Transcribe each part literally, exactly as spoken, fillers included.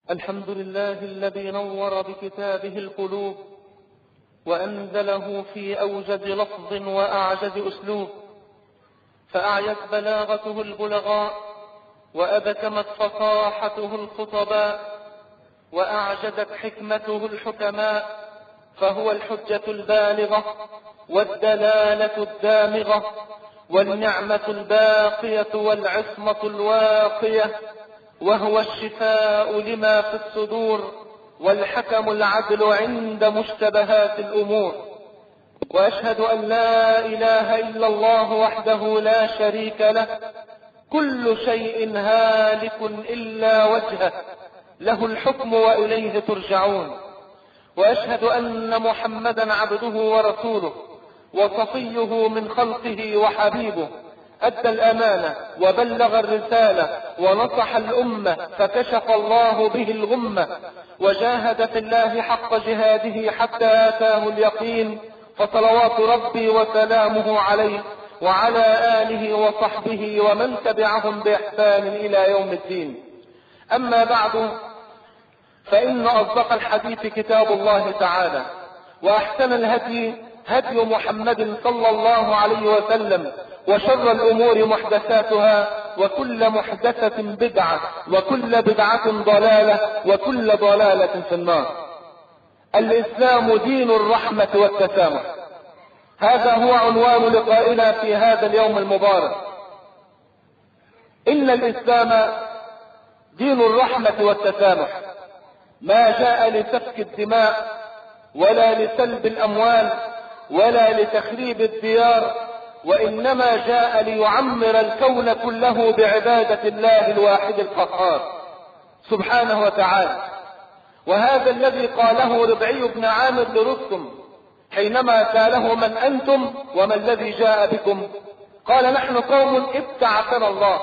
الحمد لله الذي نور بكتابه القلوب وأنزله في أوجز لفظ وأعجز أسلوب، فأعيت بلاغته البلغاء وأبكمت فصاحته الخطباء وأعجزت حكمته الحكماء، فهو الحجة البالغة والدلالة الدامغة والنعمة الباقية والعصمة الواقية، وهو الشفاء لما في الصدور والحكم العدل عند مشتبهات الأمور. وأشهد أن لا إله إلا الله وحده لا شريك له، كل شيء هالك إلا وجهه، له الحكم وإليه ترجعون. وأشهد أن محمدا عبده ورسوله وصفيه من خلقه وحبيبه، أدى الأمانة وبلغ الرسالة ونصح الأمة، فكشف الله به الغمة، وجاهد في الله حق جهاده حتى آتاه اليقين، فصلوات ربي وسلامه عليه وعلى آله وصحبه ومن تبعهم بإحسان إلى يوم الدين. أما بعد، فإن أصدق الحديث كتاب الله تعالى، وأحسن الهدي هدي محمد صلى الله عليه وسلم، وشر الأمور محدثاتها، وكل محدثة بدعة، وكل بدعة ضلالة، وكل ضلالة في النار. الإسلام دين الرحمة والتسامح، هذا هو عنوان لقائنا في هذا اليوم المبارك. إن الإسلام دين الرحمة والتسامح، ما جاء لسفك الدماء ولا لسلب الأموال ولا لتخريب الديار، وإنما جاء ليعمر الكون كله بعبادة الله الواحد القهار سبحانه وتعالى. وهذا الذي قاله ربعي بن عامر لرستم حينما سأله من أنتم وما الذي جاء بكم؟ قال: نحن قوم ابتعثنا الله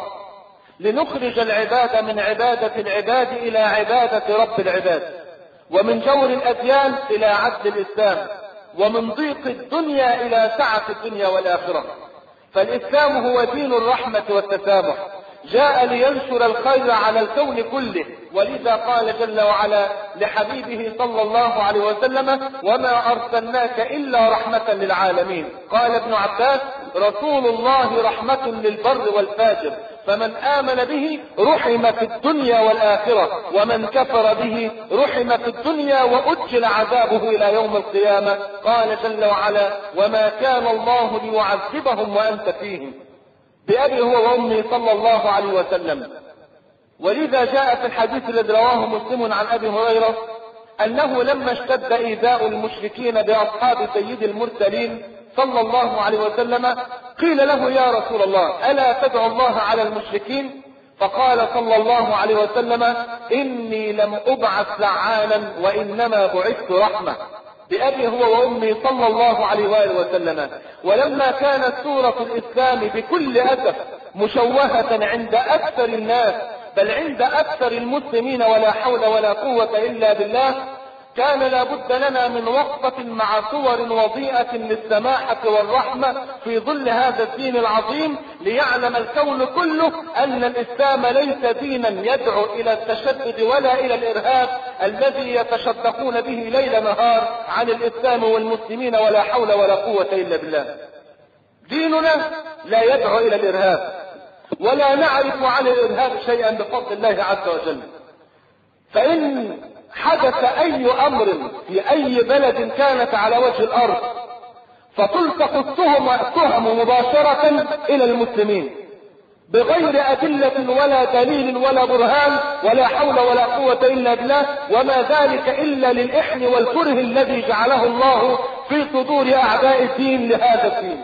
لنخرج العباد من عبادة العباد إلى عبادة رب العباد، ومن جور الأديان إلى عدل الإسلام، ومن ضيق الدنيا إلى سعة الدنيا والآخرة. فالإسلام هو دين الرحمة والتسامح، جاء لينشر الخير على الكون كله، ولذا قال جل وعلا لحبيبه صلى الله عليه وسلم: وما أرسلناك إلا رحمة للعالمين. قال ابن عباس: رسول الله رحمة للبر والفاجر، فمن آمن به رحم في الدنيا والآخرة، ومن كفر به رحم في الدنيا وأجل عذابه إلى يوم القيامة. قال جل وعلا: وما كان الله ليعذبهم وأنت فيهم، بأبي هو وأمي صلى الله عليه وسلم. ولذا جاء في الحديث الذي رواه مسلم عن أبي هريرة أنه لما اشتد إيذاء المشركين بأصحاب سيد المرسلين صلى الله عليه وسلم قيل له: يا رسول الله، ألا تدعو الله على المشركين؟ فقال صلى الله عليه وسلم: إني لم أبعث لعانا وإنما بعثت رحمة، بأبي هو وأمي صلى الله عليه وآله وسلم. ولما كانت سورة الإسلام بكل أسف مشوهة عند أكثر الناس، بل عند أكثر المسلمين، ولا حول ولا قوة إلا بالله، كان لابد لنا من وقفة مع صور وضيئة للسماحة والرحمة في ظل هذا الدين العظيم، ليعلم الكون كله أن الإسلام ليس دينا يدعو إلى التشدد ولا إلى الإرهاب الذي يتشدقون به ليل نهار عن الإسلام والمسلمين، ولا حول ولا قوة إلا بالله. ديننا لا يدعو إلى الإرهاب، ولا نعرف عن الإرهاب شيئا بفضل الله عز وجل. فإن حدث أي أمر في أي بلد كانت على وجه الأرض فتلتقط التهم مباشرة إلى المسلمين بغير أدلة ولا دليل ولا برهان، ولا حول ولا قوة إلا بالله، وما ذلك إلا للإحن والكره الذي جعله الله في صدور أعداء الدين لهذا الدين.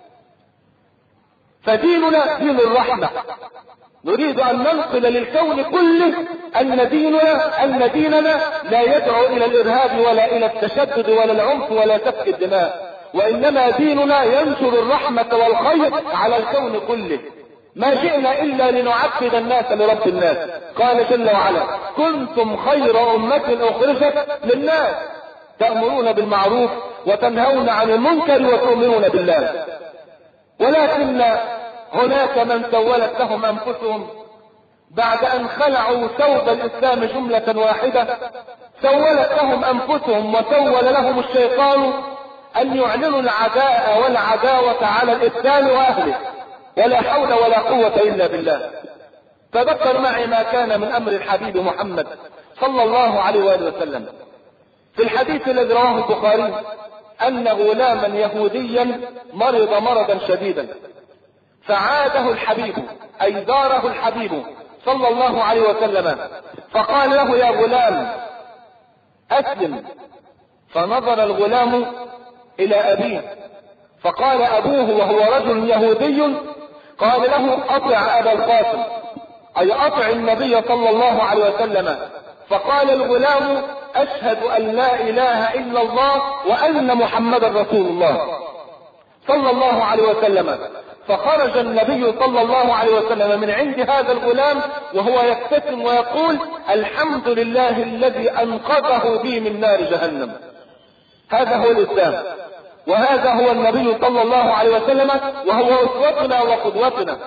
فديننا دين الرحمة، نريد أن ننقل للكون كله أن ديننا أن ديننا لا يدعو إلى الإرهاب ولا إلى التشدد ولا العنف ولا سفك الدماء، وإنما ديننا ينشر الرحمة والخير على الكون كله. ما جئنا إلا لنعبد الناس لرب الناس. قال جل وعلا: كنتم خير أمة أخرجت للناس تأمرون بالمعروف وتنهون عن المنكر وتؤمنون بالله. ولكن هناك من سولت لهم أنفسهم بعد أن خلعوا ثوب الإسلام جملة واحدة سولت لهم أنفسهم وسول لهم الشيطان أن يعلنوا العداء والعداوة على الإسلام وأهله، ولا حول ولا قوة إلا بالله. تذكر معي ما كان من أمر الحبيب محمد صلى الله عليه وآله وسلم في الحديث الذي رواه البخاري أن غلاما يهوديا مرض مرضا شديدا، فعاده الحبيب أي زاره الحبيب صلى الله عليه وسلم، فقال له: يا غلام أسلم. فنظر الغلام إلى أبيه، فقال أبوه وهو رجل يهودي، قال له: أطع أبا القاسم، أي أطع النبي صلى الله عليه وسلم. فقال الغلام: أشهد أن لا إله إلا الله وأن محمدا رسول الله صلى الله عليه وسلم. فخرج النبي صلى الله عليه وسلم من عند هذا الغلام وهو يبتسم ويقول: الحمد لله الذي أنقذه بي من نار جهنم. هذا هو الإسلام، وهذا هو النبي صلى الله عليه وسلم، وهو أسوتنا وقدوتنا.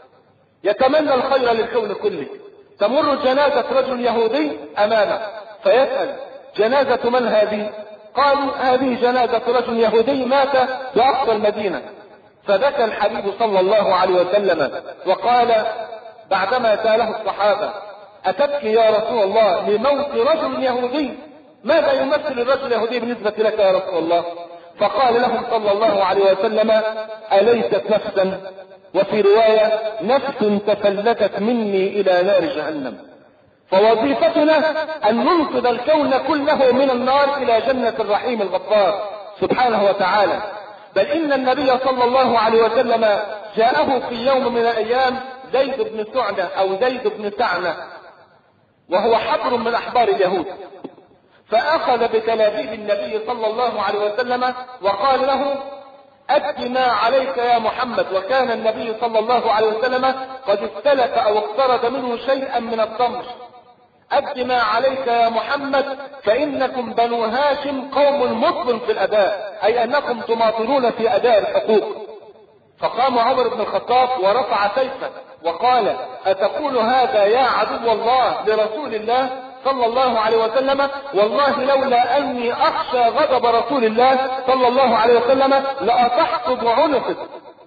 يتمنى الخير للكون كله. تمر جنازة رجل يهودي أمامه فيسأل: جنازة من هذه؟ قالوا: هذه جنازة رجل يهودي مات بأقصى المدينة. فبكى الحبيب صلى الله عليه وسلم وقال بعدما سأله الصحابة: أتبكي يا رسول الله لموت رجل يهودي؟ ماذا يمثل الرجل اليهودي بالنسبة لك يا رسول الله؟ فقال لهم صلى الله عليه وسلم: أليست نفسا، وفي رواية نفس تفلتت مني إلى نار جهنم. فوظيفتنا أن ننقذ الكون كله من النار إلى جنة الرحيم الغفار سبحانه وتعالى. بل إن النبي صلى الله عليه وسلم جاءه في يوم من الأيام زيد بن سعنة أو زيد بن سعنة، وهو حبر من أحبار اليهود، فأخذ بتلابيب النبي صلى الله عليه وسلم وقال له: أد ما عليك يا محمد. وكان النبي صلى الله عليه وسلم قد استلف أو اقترض منه شيئا من التمر. أد ما عليك يا محمد فإنكم بنو هاشم قوم مطل في الأداء، أي أنكم تماطلون في أداء الحقوق. فقام عمر بن الخطاب ورفع سيفه وقال: أتقول هذا يا عدو الله لرسول الله صلى الله عليه وسلم؟ والله لولا أني أخشى غضب رسول الله صلى الله عليه وسلم لأطحت بعنقك.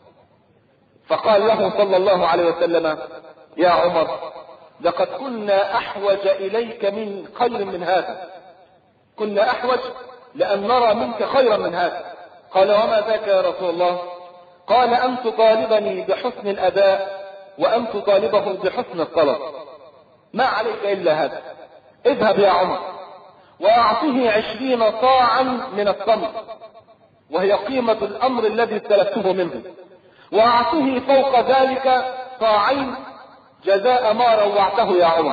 فقال له صلى الله عليه وسلم: يا عمر، لقد كنا أحوج إليك من خير من هذا، كنا أحوج لأن نرى منك خيرا من هذا. قال: وما ذاك يا رسول الله؟ قال: أن تطالبني بحسن الأداء وأن تطالبه بحسن الطلب، ما عليك إلا هذا. اذهب يا عمر وأعطيه عشرين صاعا من التمر، وهي قيمة الأمر الذي استلفته منه، وأعطيه فوق ذلك صاعين جزاء ما روعته يا عمر.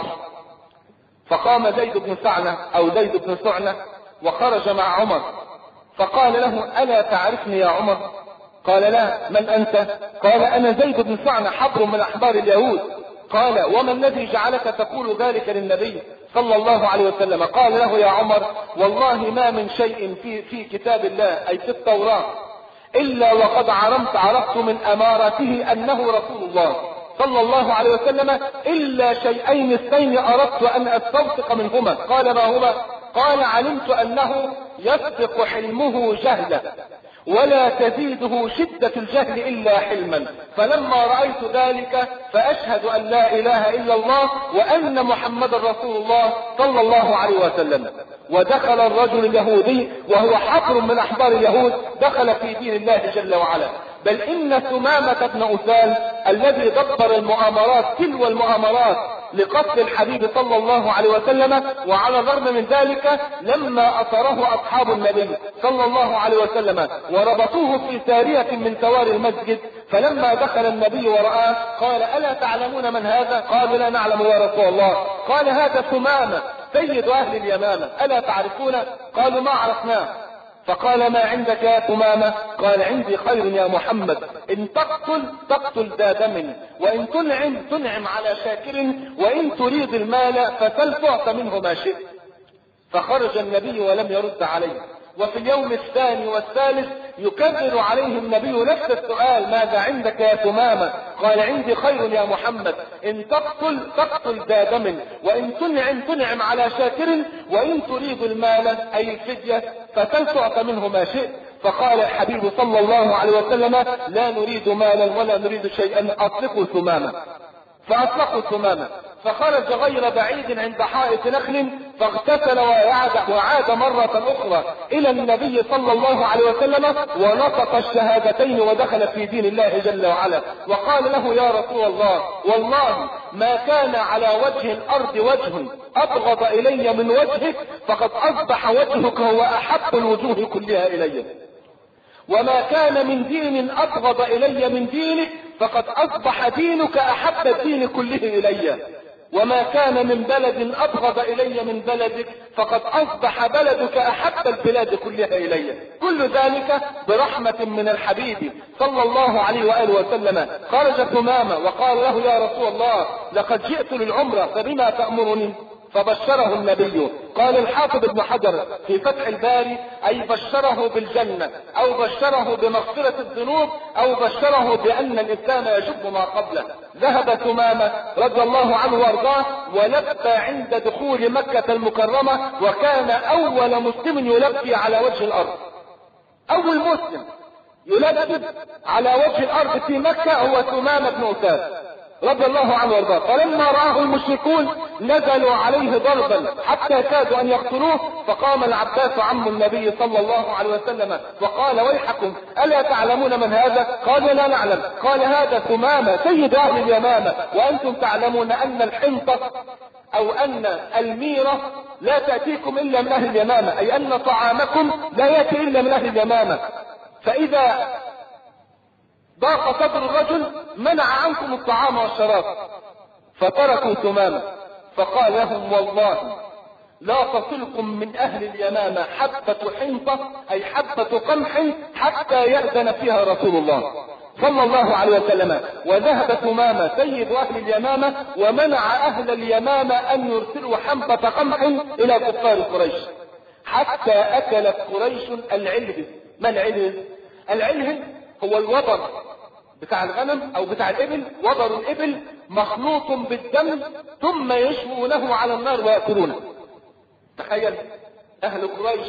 فقام زيد بن سعنة أو زيد بن سعنة وخرج مع عمر، فقال له: ألا تعرفني يا عمر؟ قال: لا. من أنت؟ قال: أنا زيد بن سعنة حبر من أحبار اليهود. قال: وما الذي جعلك تقول ذلك للنبي صلى الله عليه وسلم؟ قال له: يا عمر، والله ما من شيء في, في كتاب الله أي في التوراة إلا وقد عرفت عرفت من أمارته أنه رسول الله صلى الله عليه وسلم، إلا شيئين اثنين أردت أن أستوثق منهما. قال: ما هما؟ قال: علمت أنه يسبق حلمه جهلا ولا تزيده شدة الجهل إلا حلما، فلما رأيت ذلك فأشهد أن لا إله إلا الله وأن محمد رسول الله صلى الله عليه وسلم. ودخل الرجل اليهودي وهو حبر من أحبار اليهود، دخل في دين الله جل وعلا. بل إن ثمامة بن أسال الذي دبر المؤامرات تلو المؤامرات لقتل الحبيب صلى الله عليه وسلم، وعلى الرغم من ذلك لما أثره أصحاب النبي صلى الله عليه وسلم وربطوه في سارية من سواري المسجد، فلما دخل النبي ورآه قال: ألا تعلمون من هذا؟ قالوا: لا نعلم يا رسول الله. قال: هذا ثمامة سيد أهل اليمامة، ألا تعرفونه؟ قالوا: ما عرفناه. فقال: ما عندك يا ثمامة؟ قال: عندي خير يا محمد، إن تقتل تقتل ذا دم، وإن تنعم تنعم على شاكر، وإن تريد المال فسل تعط منه ما شئت. فخرج النبي ولم يرد عليه، وفي اليوم الثاني والثالث يكرر عليه النبي نفس السؤال: ماذا عندك يا ثمامة؟ قال: عندي خير يا محمد، إن تقتل تقتل ذا دم، وإن تنعم تنعم على شاكر، وإن تريد المال أي الفدية فتلتعط منه ما شئت. فقال الحبيب صلى الله عليه وسلم: لا نريد مالا ولا نريد شيئا، أطلقوا ثمامة. فأطلقوا ثمامة، فخرج غير بعيد عند حائط نخل، فاغتسل وعاد, وعاد مرة أخرى إلى النبي صلى الله عليه وسلم، ونطق الشهادتين ودخل في دين الله جل وعلا، وقال له: يا رسول الله، والله ما كان على وجه الأرض وجه أبغض إلي من وجهك، فقد أصبح وجهك هو أحب الوجوه كلها إلي، وما كان من دين أبغض إلي من دينك، فقد أصبح دينك أحب الدين كله إلي، وما كان من بلد أبغض إلي من بلدك، فقد أصبح بلدك أحب البلاد كلها إلي. كل ذلك برحمة من الحبيب صلى الله عليه وآله وسلم. خرج ثمامة وقال له: يا رسول الله، لقد جئت للعمرة، فبما تأمرني؟ فبشره النبي. قال الحافظ ابن حجر في فتح الباري: أي بشره بالجنة، أو بشره بمغفرة الذنوب، أو بشره بأن الإسلام يجب ما قبله. ذهب ثمامة رضي الله عنه وارضاه ولبى عند دخول مكة المكرمة، وكان أول مسلم يلبي على وجه الأرض. أول مسلم يلبي على وجه الأرض في مكة هو ثمامة بن أساد رضي الله عنه وارضاه. فلما رآه المشركون نزلوا عليه ضربا حتى كادوا ان يقتلوه، فقام العباس عم النبي صلى الله عليه وسلم وقال: ويحكم، الا تعلمون من هذا؟ قالوا: لا نعلم. قال: هذا ثمامة سيد اهل اليمامة، وانتم تعلمون ان الحنطة او ان الميرة لا تأتيكم الا من اهل اليمامة، اي ان طعامكم لا يأتي الا من اهل اليمامة، فاذا ضاق صدر الرجل منع عنكم الطعام والشراب. فتركوا ثمامة، فقال لهم: والله لا تصلكم من اهل اليمامة حبة حنطة، اي حبة قمح، حتى يأذن فيها رسول الله صلى الله عليه وسلم. وذهب ثمامة سيد اهل اليمامة ومنع اهل اليمامة ان يرسلوا حبة قمح الى كفار قريش، حتى اكلت قريش العلب. ما العلب؟ العلب هو الوبر بتاع الغنم او بتاع الابل، وبر الابل مخلوط بالدم، ثم يشوونه على النار ويأكلونه. تخيل اهل قريش،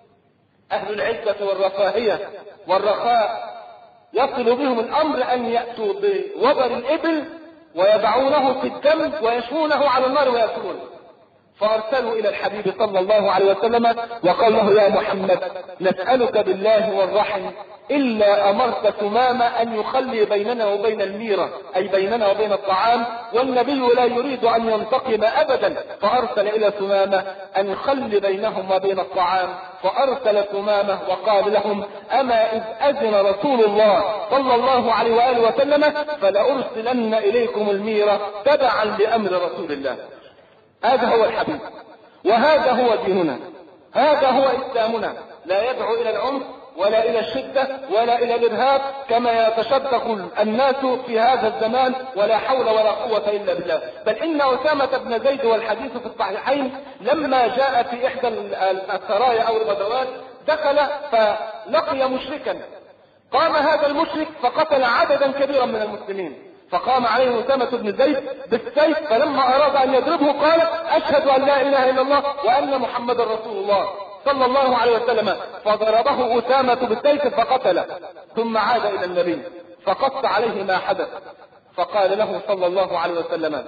اهل العزة والرفاهية والرخاء، يصل بهم الامر ان يأتوا بوبر الابل ويضعونه في الدم ويشوونه على النار ويأكلونه. فارسلوا الى الحبيب صلى الله عليه وسلم وقال له: يا محمد، نسألك بالله والرحم إلا أمرت ثمامة أن يخلي بيننا وبين الميرة، أي بيننا وبين الطعام، والنبي لا يريد أن ينتقم أبدا. فأرسل إلى ثمامة أن يخلي بينهم وبين الطعام. فأرسل ثمامة وقال لهم: أما إذ أذن رسول الله صلى الله عليه وآله وسلم فلأرسلن إليكم الميرة تبعا لأمر رسول الله. هذا هو الحبيب، وهذا هو ديننا، هذا هو إسلامنا. لا يدعو إلى العنف ولا إلى الشدة ولا إلى الإرهاب كما يتشدق الناس في هذا الزمان، ولا حول ولا قوة إلا بالله. بل إن أسامة بن زيد، والحديث في الصحيحين، لما جاء في إحدى السرايا أو الغزوات دخل فلقي مشركا، قام هذا المشرك فقتل عددا كبيرا من المسلمين، فقام عليه أسامة بن زيد بالسيف، فلما أراد أن يضربه قال: أشهد أن لا إله إلا الله وأن محمد رسول الله صلى الله عليه وسلم. فضربه أسامة بالسيف فقتله، ثم عاد إلى النبي فقص عليه ما حدث، فقال له صلى الله عليه وسلم: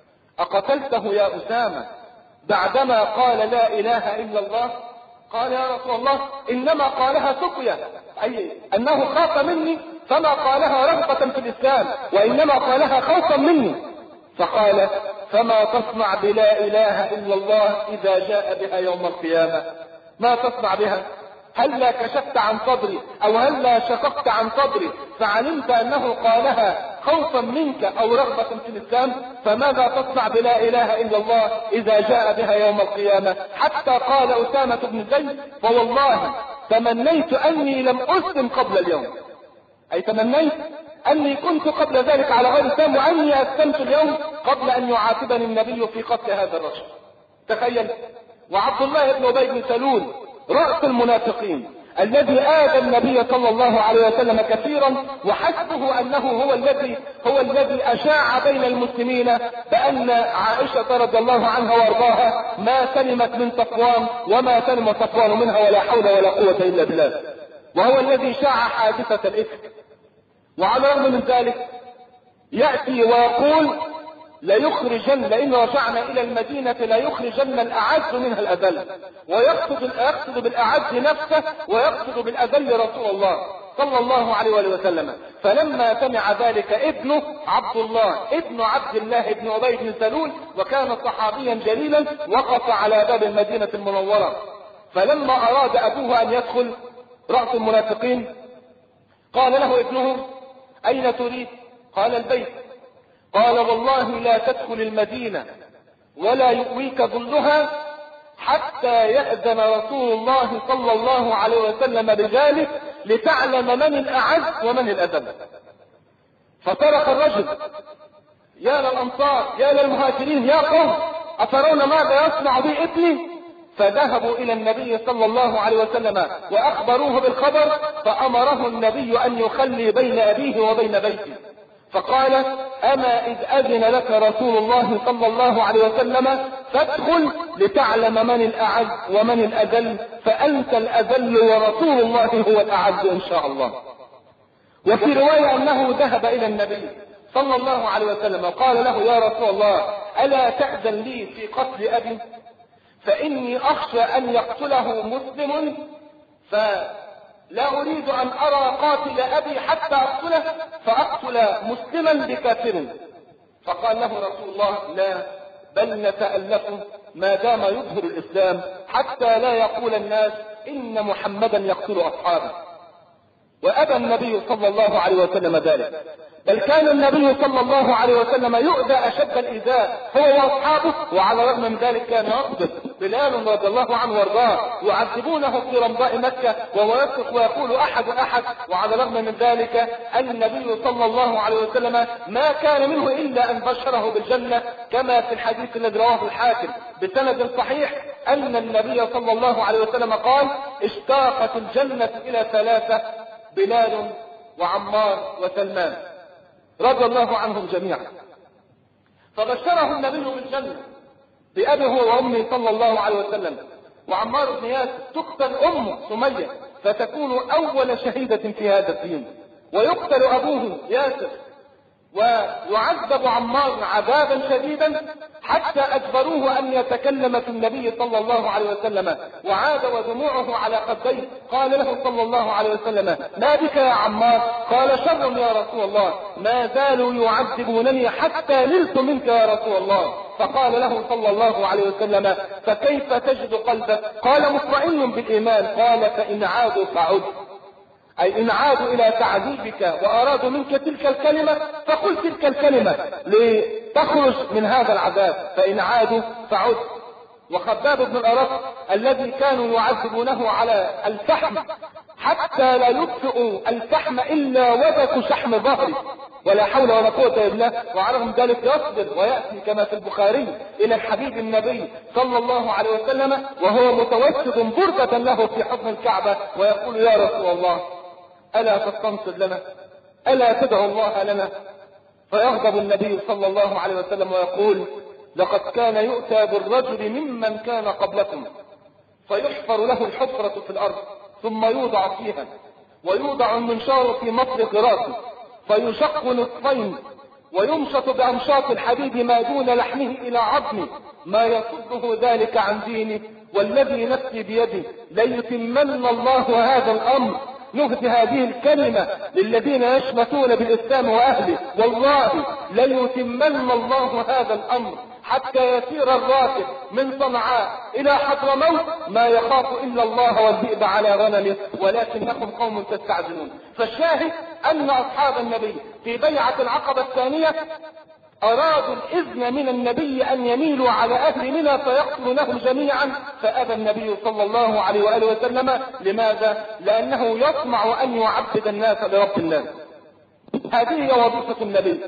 أقتلته يا أسامة بعدما قال لا إله إلا الله؟ قال: يا رسول الله، إنما قالها سقيا، أي أنه خاف مني فما قالها رغبة في الإسلام، وإنما قالها خوفا مني. فقال: فما تصنع بلا إله إلا الله إذا جاء بها يوم القيامة؟ ما تصنع بها؟ هل لا كشفت عن صدري أو هل لا شققت عن صدري فعلمت أنه قالها خوفا منك أو رغبة في الإسلام؟ فماذا تصنع بلا إله إلا الله إذا جاء بها يوم القيامة؟ حتى قال أسامة بن زيد: فوالله تمنيت أني لم أسلم قبل اليوم، أي تمنيت أني كنت قبل ذلك على غير الإسلام، وأني أسلمت اليوم قبل أن يعاتبني النبي في قتل هذا الرجل. تخيل. وعبد الله بن أبي بن سلول رأس المنافقين الذي آذى النبي صلى الله عليه وسلم كثيرا، وحسبه أنه هو الذي هو الذي أشاع بين المسلمين بأن عائشة رضي الله عنها وارضاها ما سلمت من صفوان وما سلم صفوان منها ولا حول ولا قوة إلا بالله، وهو الذي شاع حادثة الإفك. وعلى الرغم من ذلك يأتي ويقول ليخرجن، لئن رجعنا إلى المدينة ليخرجن الأعز منها الأذل، ويقصد يقصد بالأعز نفسه ويقصد بالأذل رسول الله صلى الله عليه وسلم. فلما سمع ذلك ابنه عبد الله ابن عبد الله ابن أبي بن سلول، وكان صحابيا جليلا، وقف على باب المدينة المنورة. فلما أراد أبوه أن يدخل رأس المنافقين قال له ابنه أين تريد؟ قال البيت. قال والله لا تدخل المدينة ولا يؤويك ظلها حتى يأذن رسول الله صلى الله عليه وسلم بذلك لتعلم من الأعز ومن الأذل. فصرخ الرجل يا للأنصار يا للمهاجرين يا قوم أترون ماذا يصنع بي ابني؟ فذهبوا إلى النبي صلى الله عليه وسلم وأخبروه بالخبر، فأمره النبي أن يخلي بين أبيه وبين بيته. فقال أما إذ أذن لك رسول الله صلى الله عليه وسلم فادخل لتعلم من الأعز ومن الأذل، فأنت الأذل ورسول الله هو الأعز إن شاء الله. وفي رواية أنه ذهب إلى النبي صلى الله عليه وسلم وقال له يا رسول الله ألا تأذن لي في قتل أبي؟ فإني أخشى أن يقتله مسلم، فلا أريد أن أرى قاتل أبي حتى أقتله فأقتل مسلما بكافر. فقال له رسول الله لا، بل نتألفه ما دام يظهر الإسلام حتى لا يقول الناس إن محمدا يقتل أصحابه. وأبى النبي صلى الله عليه وسلم ذلك، بل كان النبي صلى الله عليه وسلم يؤذى أشد الإيذاء هو وأصحابه، وعلى الرغم من ذلك كان يقبض بلال رضي الله عنه وارضاه يعذبونه في رمضاء مكة وهو يصرخ ويقول أحد أحد. وعلى الرغم من ذلك النبي صلى الله عليه وسلم ما كان منه إلا أن بشره بالجنة، كما في الحديث الذي رواه الحاكم بسند صحيح أن النبي صلى الله عليه وسلم قال اشتاقت الجنة إلى ثلاثة: بلال وعمار وسلمان رضي الله عنهم جميعا. فبشره النبي بالجنة بأبيه وأمه صلى الله عليه وسلم. وعمار بن ياسر تقتل أمه سمية فتكون أول شهيدة في هذا الدين، ويقتل أبوه ياسر، ويعذب عمار عذابا شديدا حتى أجبروه أن يتكلم في النبي صلى الله عليه وسلم، وعاد ودموعه على خديه. قال له صلى الله عليه وسلم ما بك يا عمار؟ قال شر يا رسول الله، ما زالوا يعذبونني حتى نلت منك يا رسول الله. فقال له صلى الله عليه وسلم فكيف تجد قلبك؟ قال مطمئن بالإيمان. قال فإن عادوا فعد، أي إن عادوا إلى تعذيبك وأرادوا منك تلك الكلمة فقل تلك الكلمة لتخرج من هذا العذاب، فإن عادوا فعد. وخباب بن الأرق الذي كانوا يعذبونه على الفحم حتى لا يطفئ الفحم إلا وبك شحم ظهري ولا حول ولا قوة إلا بالله، وعلى ذلك يصبر ويأتي كما في البخاري إلى الحبيب النبي صلى الله عليه وسلم وهو متوسد بردة له في حضن الكعبة ويقول يا رسول الله ألا تستنصر لنا؟ ألا تدعو الله لنا؟ فيغضب النبي صلى الله عليه وسلم ويقول لقد كان يؤتى بالرجل ممن كان قبلكم فيحفر له الحفرة في الأرض ثم يوضع فيها ويوضع المنشار في مطرق راسه فيشق نصفين ويمشط بأمشاط الحديد ما دون لحمه إلى عظمه ما يصده ذلك عن دينه، والذي نفسي بيده ليتمن الله هذا الأمر. نهدي هذه الكلمة للذين يشمتون بالإسلام وأهله، والله ليتمن الله هذا الأمر حتى يسير الراكب من صنعاء إلى حضرموت ما يخاف إلا الله والذئب على غنمه ولكنكم قوم تستعجلون. فالشاهد أن أصحاب النبي في بيعة العقبة الثانية أرادوا الإذن من النبي أن يميلوا على أهل منى فيقتلونهم جميعا، فأبى النبي صلى الله عليه وآله وسلم. لماذا؟ لأنه يطمع أن يعبد الناس لرب الناس. هذه هي وظيفة النبي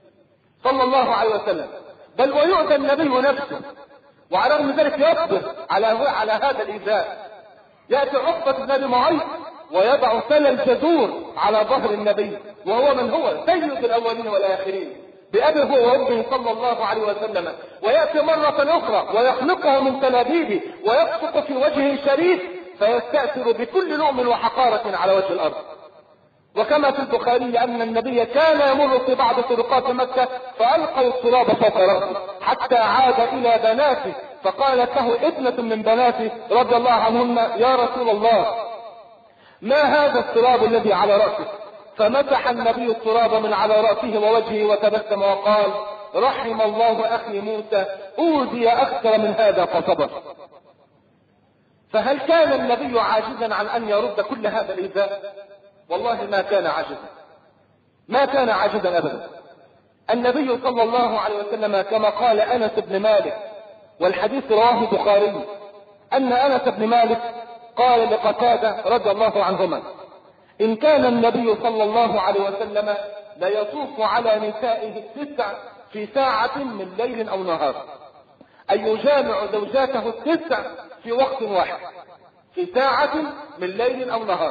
صلى الله عليه وسلم، بل ويؤذى النبي نفسه وعلى رغم ذلك يصبر على على هذا الإيذاء. يأتي عقبة بن ابي معيط ويضع سل الجزور على ظهر النبي، وهو من هو سيد الاولين والاخرين بأبي هو وأمه صلى الله عليه وسلم، ويأتي مرة أخرى ويخلقه من تلابيبه ويبصق في وجهه شريف فيستأثر بكل لؤم وحقارة على وجه الأرض. وكما في البخاري أن النبي كان يمر في بعض طرقات مكة فألقوا التراب فوق رأسه حتى عاد إلى بناته، فقالت له ابنة من بناته رضي الله عنهن: يا رسول الله، ما هذا التراب الذي على رأسك؟ فمسح النبي التراب من على رأسه ووجهه وتبسم وقال: رحم الله أخي موسى، أوذي أكثر من هذا فصبر. فهل كان النبي عاجزا عن أن يرد كل هذا الإيذاء؟ والله ما كان عاجزا، ما كان عاجزا أبدا. النبي صلى الله عليه وسلم كما قال أنس بن مالك، والحديث رواه البخاري، أن أنس بن مالك قال لقتادة رضي الله عنهما: إن كان النبي صلى الله عليه وسلم ليطوف على نسائه التسع في ساعة من ليل أو نهار، أي يجامع زوجاته التسع في وقت واحد في ساعة من ليل أو نهار،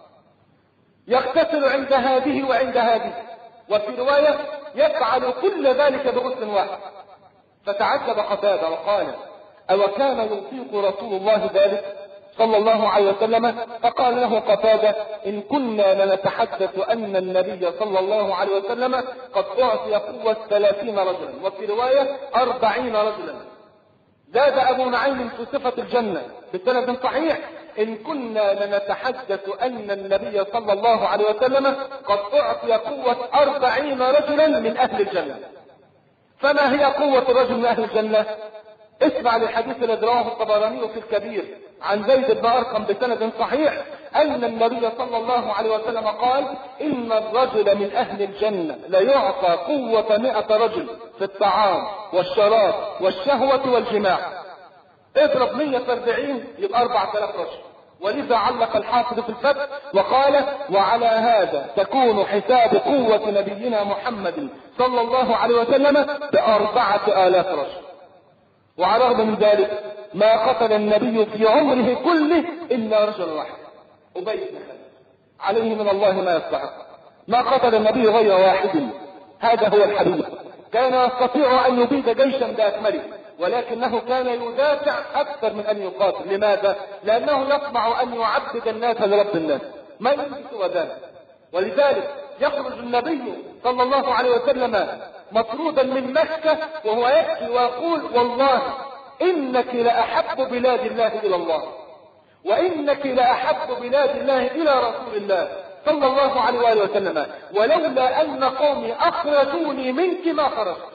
يغتسل عند هذه وعند هذه، وفي رواية يفعل كل ذلك بغسل واحد. فتعجب قتادة وقال: أو كان يطيق رسول الله ذلك صلى الله عليه وسلم؟ فقال له قتادة: إن كنا لنتحدث أن النبي صلى الله عليه وسلم قد أعطي قوة ثلاثين رجلا، وفي رواية أربعين رجلا. زاد أبو نعيم في صفة الجنة بسند صحيح: إن كنا لنتحدث أن النبي صلى الله عليه وسلم قد أعطي قوة أربعين رجلا من أهل الجنة. فما هي قوة الرجل من أهل الجنة؟ اسمع للحديث الذي رواه الطبراني في الكبير عن زيد بن أرقم بسند صحيح أن النبي صلى الله عليه وسلم قال: إن الرجل من أهل الجنة ليعطى قوة مئة رجل في الطعام والشراب والشهوة والجماع. اضرب مئة وأربعين يبقى أربعة آلاف رجل. ولذا علق الحافظ في الفتح وقال: وعلى هذا تكون حساب قوة نبينا محمد صلى الله عليه وسلم بأربعة آلاف رجل. وعلى الرغم من ذلك ما قتل النبي في عمره كله إلا رجل واحد، أبي بن خلف، عليه من الله ما يستحق. ما قتل النبي غير واحد، هذا هو الحبيب. كان يستطيع أن يبيد جيشا بأكمله، ولكنه كان يدافع أكثر من أن يقاتل. لماذا؟ لأنه يطمع أن يعبد الناس لرب الناس، ما يملك سوى ذلك. ولذلك يخرج النبي صلى الله عليه وسلم مطرودا من مكة وهو يبكي ويقول: والله إنك لأحب بلاد الله إلى الله، وإنك لأحب بلاد الله إلى رسول الله صلى الله عليه وآله وسلم، ولولا أن قومي أخرجوني منك ما خرجت.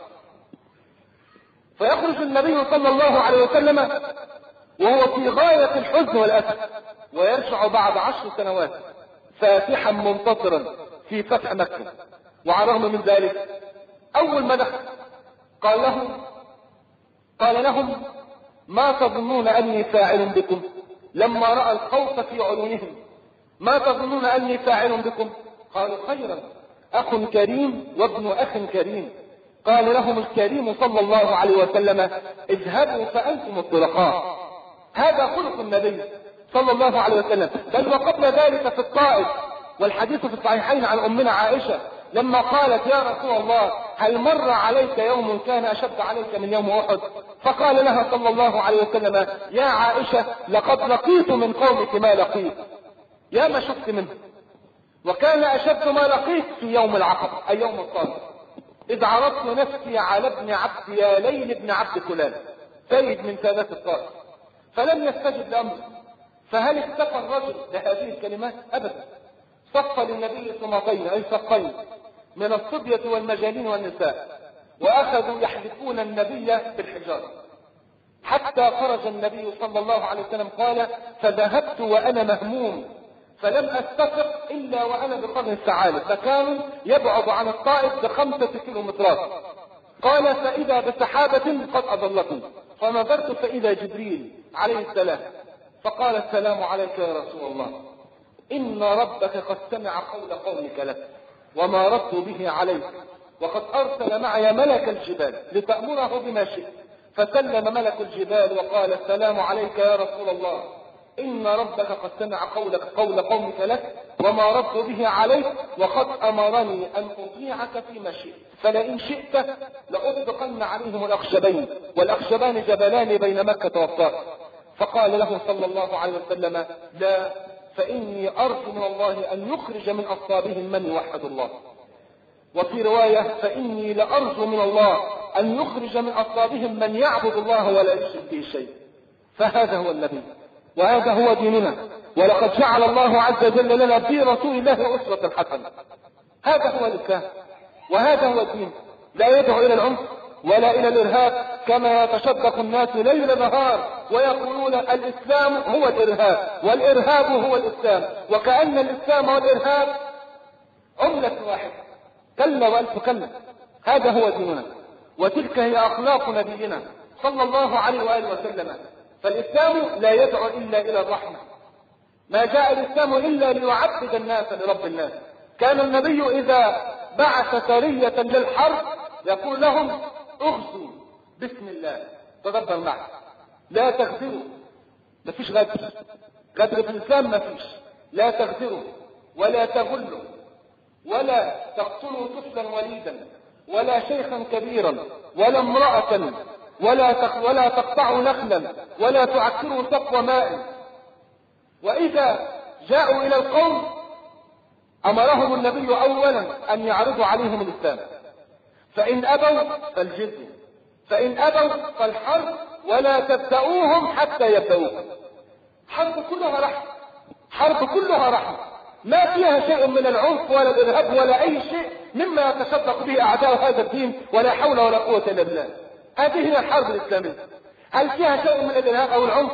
فيخرج النبي صلى الله عليه وسلم وهو في غاية الحزن والأسف، ويرجع بعد عشر سنوات فاتحا منتصرا في فتح مكة. وعلى الرغم من ذلك أول ما دخل قال لهم قال لهم: ما تظنون أني فاعل بكم؟ لما رأى الخوف في عيونهم: ما تظنون أني فاعل بكم؟ قالوا: خيرا، أخ كريم وابن أخ كريم. قال لهم الكريم صلى الله عليه وسلم: اذهبوا فأنتم الطلقاء. هذا خلق النبي صلى الله عليه وسلم. بل وقبل ذلك في الطائف، والحديث في الصحيحين عن أمنا عائشة لما قالت: يا رسول الله، هل مر عليك يوم كان أشد عليك من يوم أحد؟ فقال لها صلى الله عليه وسلم: يا عائشة، لقد لقيت من قومك ما لقيت، يا ما شفت منه، وكان أشد ما لقيت في يوم العقبة أي يوم الطائف، إذ عرضت نفسي على ابن عبد يا ليل ابن عبد كلال، سيد من سادات الطائف، فلم يستجب لأمره. فهل اكتفى الرجل لهذه الكلمات؟ أبدا. صف للنبي صمتين أي صفين من الصبية والمجانين والنساء، وأخذوا يحذفون النبي بالحجارة حتى خرج النبي صلى الله عليه وسلم. قال: فذهبت وأنا مهموم فلم أستفق إلا وأنا بقرن الثعالب، مكان يبعد عن الطائف بخمسة كيلومترات. قال: فإذا بسحابة قد أضلتني، فنظرت فإذا جبريل عليه السلام، فقال: السلام عليك يا رسول الله، إن ربك قد سمع قول قومك لك وما ردوا به عليك، وقد أرسل معي ملك الجبال لتأمره بما شئت. فسلم ملك الجبال وقال: السلام عليك يا رسول الله، إن ربك قد سمع قولك قول قومك لك وما رد به عليك وقد أمرني أن أطيعك فيما شئت فلئن شئت لأطبقن عليهم الأخشبين والأخشبان جبلان بين مكة والطائف. فقال له صلى الله عليه وسلم لا، فإني أرجو من الله أن يخرج من أصلابهم من يوحد الله. وفي رواية فإني لأرجو من الله أن يخرج من أصلابهم من يعبد الله ولا يشرك به شيء. فهذا هو النبي وهذا هو ديننا، ولقد جعل الله عز وجل لنا في رسول الله أسوة حسنة. هذا هو الإسلام وهذا هو الدين، لا يدعو إلى العنف ولا إلى الإرهاب كما يتشدق الناس ليل نهار ويقولون الإسلام هو الإرهاب والإرهاب هو الإسلام، وكأن الإسلام والإرهاب عملة واحدة. كلا وألف كلا. هذا هو ديننا وتلك هي أخلاق نبينا صلى الله عليه وآله وسلم. فالإسلام لا يدعو إلا إلى الرحمة، ما جاء الإسلام إلا ليعبد الناس لرب الناس. كان النبي إذا بعث سرية للحرب يقول لهم اغزوا بسم الله. تدبر معي، لا تغدروا، ما فيش غدر، غدر في الإسلام ما فيش. لا تغدروا ولا تغلوا ولا تقتلوا طفلا وليدا ولا شيخا كبيرا ولا امرأة ولا تق... ولا تقطعوا نخلا ولا تعكروا سقو ماء. وإذا جاءوا إلى القوم أمرهم النبي أولا أن يعرضوا عليهم الإسلام، فإن أبوا فالجزية، فإن أبوا فالحرب، ولا تبدأوهم حتى يبدأوكم. حرب كلها رحمة، حرب كلها رحمة، ما فيها شيء من العنف ولا الإرهاب ولا أي شيء مما يتشدق به أعداء هذا الدين، ولا حول ولا قوة إلا بالله. هذه هي الحرب الإسلامية. هل فيها شيء من الإرهاب أو العنف؟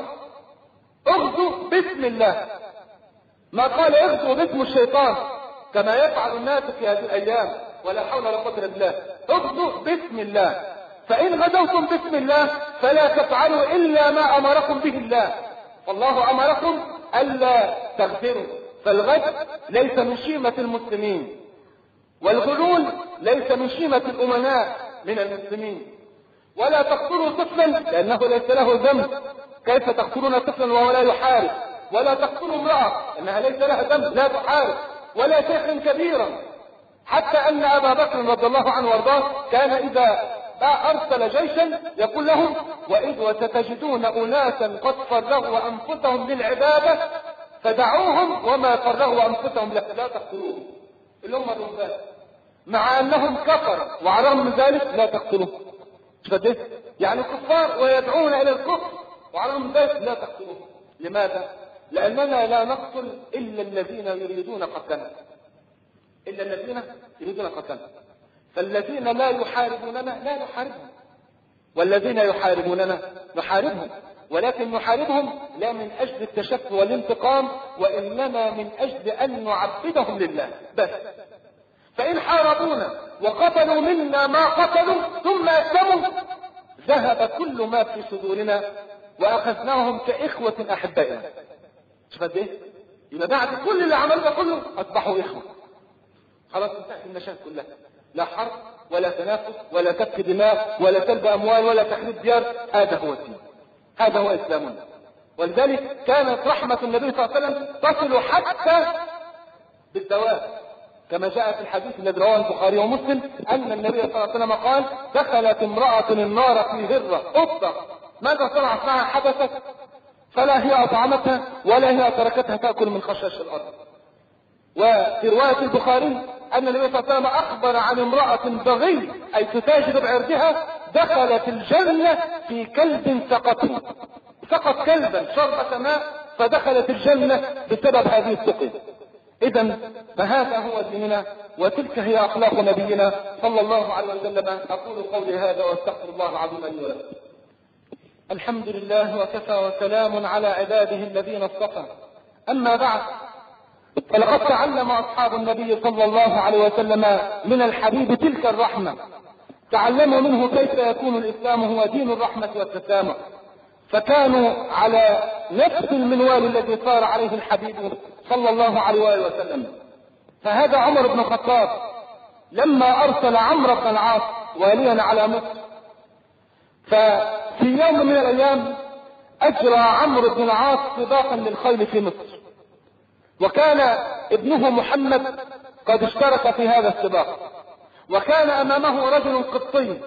اغزوا باسم الله، ما قال اغزوا باسم الشيطان كما يفعل الناس في هذه الأيام، ولا حول ولا قوة إلا بالله. اغزوا باسم الله، فإن غزوتم باسم الله فلا تفعلوا إلا ما أمركم به الله، والله أمركم ألا تغدروا. فالغدر ليس من شيمة المسلمين، والغلول ليس من شيمة الأمناء من المسلمين. ولا تقتلوا طفلا لأنه ليس له ذنب، كيف تقتلون طفلا وهو لا يحارب؟ ولا تقتلوا امرأة لأنها ليس لها ذنب لا تحارب، ولا شيخا كبيرا. حتى أن أبا بكر رضي الله عنه وارضاه كان إذا أرسل جيشا يقول لهم وإذ وستجدون أناسا قد فرغوا أنفسهم للعبادة فدعوهم وما فرغوا أنفسهم لا تقتلوهم، اللي هم الرهبان، مع أنهم كفر وعلى الرغم من ذلك لا تقتلوهم. يعني كفار ويدعون إلى الكفر وعلى الرغم من ذلك لا تقتلوهم. لماذا؟ لأننا لا نقتل إلا الذين يريدون قتلنا، إلا الذين يريدون قتلنا. فالذين لا يحاربوننا لا نحاربهم، والذين يحاربوننا نحاربهم، ولكن نحاربهم لا من أجل التشفي والانتقام، وإنما من أجل أن نعبدهم لله بس. فإن حاربونا وقتلوا منا ما قتلوا ثم أسلموا ذهب كل ما في صدورنا وأخذناهم كإخوة أحبائنا. شوف قد إيه؟ يبقى بعد كل اللي عملنا كله أصبحوا إخوة. خلاص انتهت المشاكل كلها، لا حرب ولا تنافس ولا سفك دماء ولا سلب أموال ولا تخريب ديار. هذا هو الدين، هذا هو إسلامنا. ولذلك كانت رحمة النبي صلى الله عليه وسلم تصل حتى بالزواج، كما جاء في الحديث الذي رواه البخاري ومسلم أن النبي صلى الله عليه وسلم قال دخلت امرأة النار في هرة قطة، ماذا صنعت معها؟ حبست، فلا هي أطعمتها ولا هي تركتها تأكل من خشاش الأرض. وفي رواية البخاري أن النبي صلى الله عليه وسلم أخبر عن امرأة بغي أي تتاجر بعرضها دخلت الجنة في كلب سقطه، سقط كلبا شربة ماء فدخلت الجنة بسبب هذه السقي. إذن فهذا هو ديننا وتلك هي أخلاق نبينا صلى الله عليه وسلم. أقول قولي هذا وأستغفر الله العظيم لي ولكم. الحمد لله وكفى وسلام على عباده الذين اصطفى. أما بعد، فلقد تعلم أصحاب النبي صلى الله عليه وسلم من الحبيب تلك الرحمة، تعلموا منه كيف يكون الإسلام هو دين الرحمة والتسامح، فكانوا على نفس المنوال الذي صار عليه الحبيب صلى الله عليه وآله وسلم. فهذا عمر بن الخطاب لما أرسل عمرو بن العاص واليا على مصر، ففي يوم من الأيام أجرى عمرو بن العاص سباقا للخيل في مصر، وكان ابنه محمد قد اشترك في هذا السباق، وكان أمامه رجل قبطي،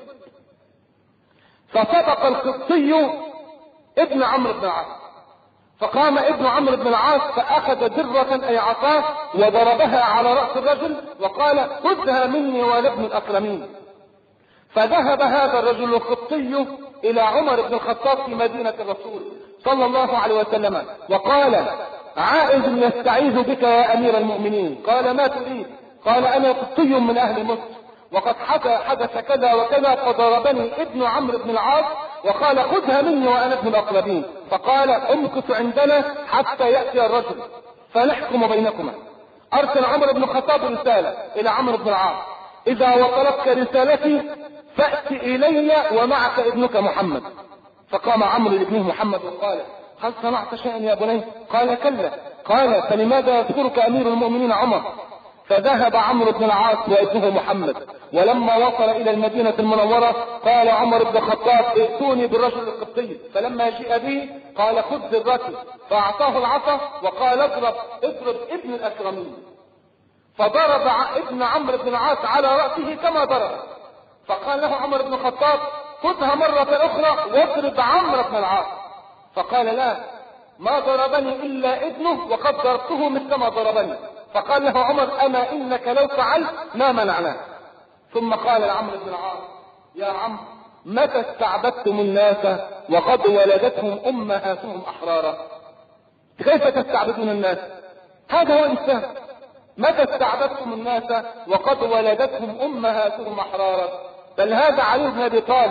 فسبق القبطي ابن عمرو بن العاص، فقام ابن عمرو بن العاص فأخذ درة أي عصاه وضربها على رأس الرجل وقال خذها مني ولا ابن الأكرمين. فذهب هذا الرجل القبطي إلى عمر بن الخطاب في مدينة الرسول صلى الله عليه وسلم وقال عائد يستعيذ بك يا أمير المؤمنين. قال ما تريد؟ قال أنا قبطي من أهل مصر، وقد حدث كذا وكذا فضربني ابن عمرو بن العاص وقال خذها مني وأنا ابن الأقربين. فقال امكث عندنا حتى يأتي الرجل فنحكم بينكما. أرسل عمر بن الخطاب رسالة إلى عمرو بن العاص إذا وصلتك رسالتي فأت إلي ومعك ابنك محمد. فقام عمرو لابنه محمد وقال هل صنعت شيئا يا بني؟ قال كلا. قال فلماذا يذكرك أمير المؤمنين عمر؟ فذهب عمرو بن العاص وابنه محمد، ولما وصل إلى المدينة المنورة قال عمر بن الخطاب ائتوني بالرجل القبطي، فلما جاء به قال خذ ذرتي، فأعطاه العصا وقال اضرب اضرب ابن الأكرمين. فضرب ابن عمرو بن العاص على رأسه كما ضرب. فقال له عمر بن الخطاب خذها مرة أخرى واضرب عمرو بن العاص. فقال لا، ما ضربني إلا ابنه وقد ضربته مثل ما ضربني. فقال له عمر أما إنك لو فعلت ما منعناه. ثم قال لعمرو بن العاص يا عم متى استعبدتم الناس وقد ولدتهم أمهاتهم أحرارا؟ كيف تستعبدون الناس؟ هذا هو الإنسان. متى استعبدتم الناس وقد ولدتهم أمهاتهم أحرارا؟ بل هذا علي بن أبي طالب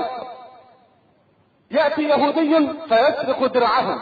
يأتي يهودي فيسرق درعه،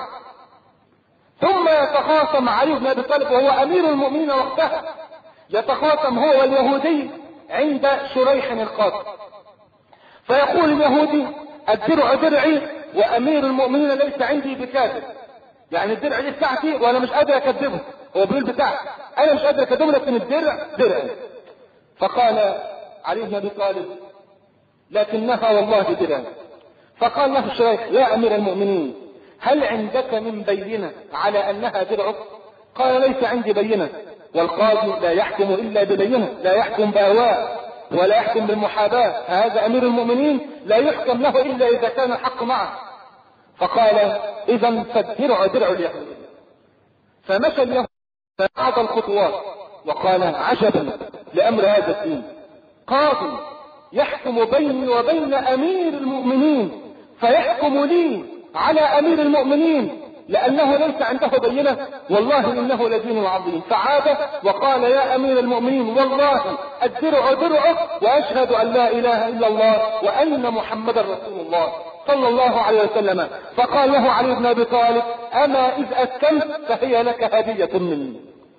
ثم يتخاصم علي بن أبي طالب وهو أمير المؤمنين وقتها، يتخاصم هو واليهودي عند شريح القاضي، فيقول اليهودي الدرع درعي وأمير المؤمنين ليس عندي بكاذب، يعني الدرع دي بتاعتي وأنا مش قادر أكذبه، هو بيقول بتاعتي أنا مش قادر أكذبه لكن الدرع درعي. فقال علي بن أبي طالب لكنها والله درعي. فقال له شريح يا أمير المؤمنين هل عندك من بينة على أنها درعك؟ قال ليس عندي بينة، والقاضي لا يحكم إلا ببينة، لا يحكم بأهواء ولا يحكم بالمحاباة، هذا أمير المؤمنين لا يحكم له إلا إذا كان الحق معه. فقال إذا فالدرع درع اليهود. فمشى اليهود فبعض الخطوات وقال عجبا لأمر هذا الدين، قاضي يحكم بيني وبين أمير المؤمنين فيحكم لي على أمير المؤمنين لأنه ليس عنده بينة، والله إنه لدين عظيم. فعاد وقال يا أمير المؤمنين والله الدرع درعك وأشهد أن لا إله إلا الله وأن محمد رسول الله صلى الله عليه وسلم. فقال له علي بن أبي طالب أما إذ أسكنت فهي لك هدية مني.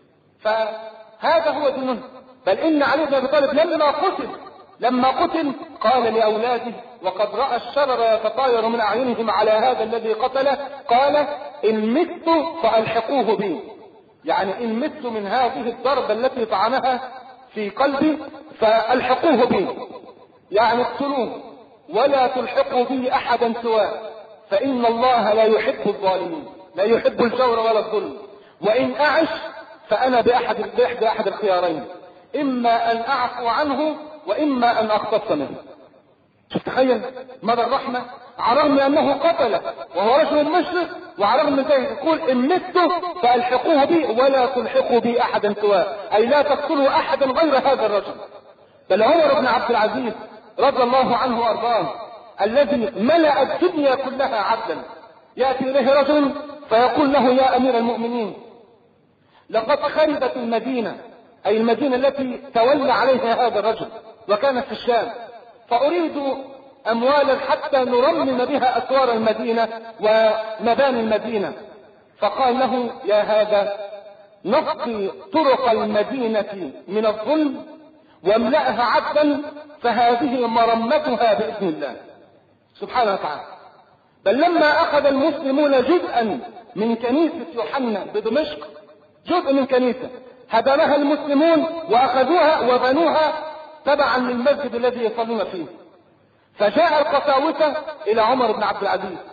فهذا هو دينه. بل إن علي بن أبي طالب لما قتل لما قتل قال لأولاده وقد رأى الشرر يتطاير من أعينهم على هذا الذي قتله، قال إن مت فألحقوه بي، يعني إن مت من هذه الضربة التي طعنها في قلبي فألحقوه بي، يعني اقتلوه ولا تلحقوا به أحدا سواه، فإن الله لا يحب الظالمين، لا يحب الجور ولا الظلم. وإن أعش فأنا بأحد بإحدى أحد الخيارين، إما أن أعفو عنه وإما أن أختص منه. تخيل مدى الرحمة، على رغم أنه قتل وهو رجل مشرك، وعلى رغم ذلك يقول إن مت فألحقوه بي ولا تلحقوا بي أحدا سواه، أي لا تقتلوا أحدا غير هذا الرجل. بل عمر بن عبد العزيز رضي الله عنه وأرضاه الذي ملأ الدنيا كلها عدلا، يأتي إليه رجل فيقول له يا أمير المؤمنين لقد خربت المدينة، أي المدينة التي تولى عليها هذا الرجل وكانت في الشام، فأريد أموالا حتى نرمم بها أسوار المدينة ومباني المدينة. فقال له يا هذا نقي طرق المدينة من الظلم واملأها عدلا فهذه مرمتها بإذن الله سبحانه وتعالى. بل لما أخذ المسلمون جزءا من كنيسة يوحنا بدمشق، جزء من كنيسة هدمها المسلمون وأخذوها وبنوها تبعا للمسجد الذي يصلون فيه، فجاء القساوسة إلى عمر بن عبد العزيز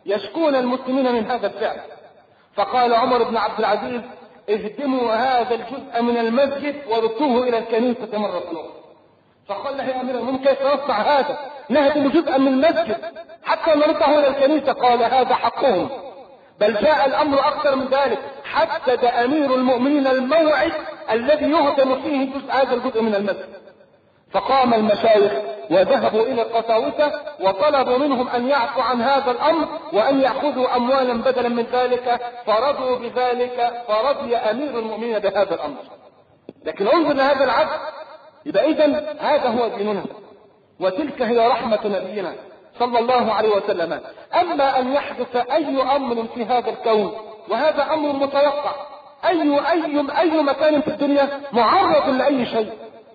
يشكون المسلمين من هذا الفعل. فقال عمر بن عبد العزيز: اهدموا هذا الجزء من المسجد وردوه الى الكنيسة مرة اخرى. فقال له: يا امير المؤمنين كيف نصنع هذا؟ نهدم جزءا من المسجد حتى نرده الى الكنيسة. قال: هذا حقهم، بل جاء الامر اكثر من ذلك، حدد امير المؤمنين الموعد الذي يهدم فيه جزء هذا الجزء من المسجد. فقام المشايخ وذهبوا الى القساوسة وطلبوا منهم ان يعفوا عن هذا الامر وان ياخذوا اموالا بدلا من ذلك، فرضوا بذلك، فرضي امير المؤمنين بهذا الامر. لكن انظر لهذا العدل. يبقى اذا هذا هو ديننا، وتلك هي رحمة نبينا صلى الله عليه وسلم. اما ان يحدث اي امر في هذا الكون، وهذا امر متوقع، اي اي اي مكان في الدنيا معرض لاي شيء،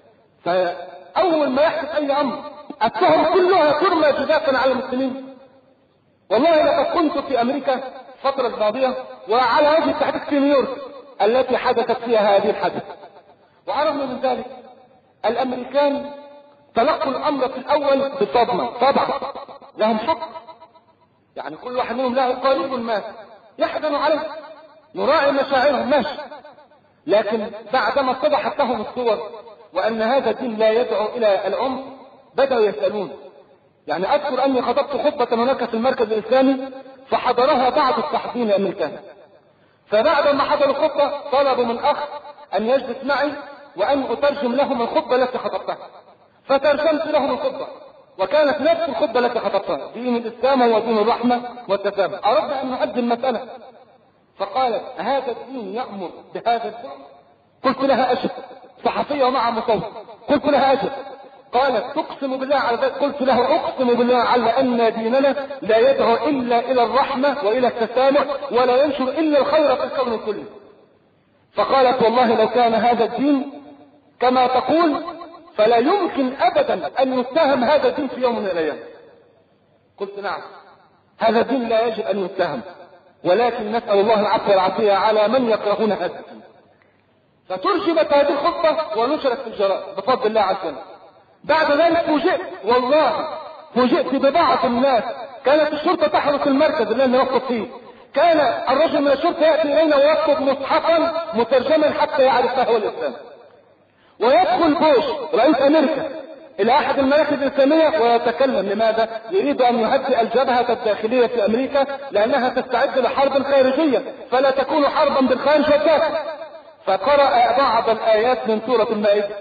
فاول ما يحدث اي امر التهم كلها ترمى جزافا على المسلمين. والله لقد كنت في امريكا الفترة الماضية وعلى وجه التحديد في نيويورك التي حدثت فيها هذه الحادثة، وعرفنا من ذلك الامريكان تلقوا الامر في الاول بصدمة. طبعا لهم حق، يعني كل واحد منهم له قريب ما يحزن عليه، نراعي مشاعرهم ماشي، لكن بعدما اتضحت لهم الصور وان هذا الدين لا يدعو الى العنف بدأوا يسألون. يعني اذكر اني خطبت خطبة هناك في المركز الاسلامي فحضرها بعض الصحفيين الامريكان، فبعد ما حضروا الخطبة طلبوا من اخ ان يجلس معي وان اترجم لهم الخطبة التي خطبتها، فترجمت لهم الخطبة، وكانت نفس الخطبة التي خطبتها: دين الاسلام هو دين الرحمة والتسامح. اردنا ان نؤدي المسألة، فقالت: هذا الدين يأمر بهذا الفعل؟ قلت لها: اجل. صحفية ومع مصور. قلت لها: اجل. قالت: تقسم بالله على ذلك؟ قلت له: اقسم بالله على ان ديننا لا يدعو الا الى الرحمة والى التسامح، ولا ينشر الا الخير في الكون كله. فقالت: والله لو كان هذا الدين كما تقول فلا يمكن ابدا ان يتهم هذا الدين في يوم من الايام. قلت: نعم، هذا الدين لا يجب ان يتهم، ولكن نسأل الله العفو والعافية على من يكرهون هذا الدين. فترجمت هذه الخطبة ونشرت في الجرائد بفضل الله عز وجل. بعد ذلك فوجئت، والله فوجئت ببعض الناس، كانت الشرطة تحرس المركز اللي انا وقف فيه، كان الرجل من الشرطة يأتي الينا ويكتب مصحفا مترجما حتى يعرف ما هو الاسلام. ويدخل بوش رئيس امريكا الى احد المراكز الاسلامية ويتكلم. لماذا؟ يريد ان يهدئ الجبهة الداخلية في امريكا لانها تستعد لحرب خارجية، فلا تكون حربا بالخارج والداخل. فقرأ بعض الايات من سورة المائدة: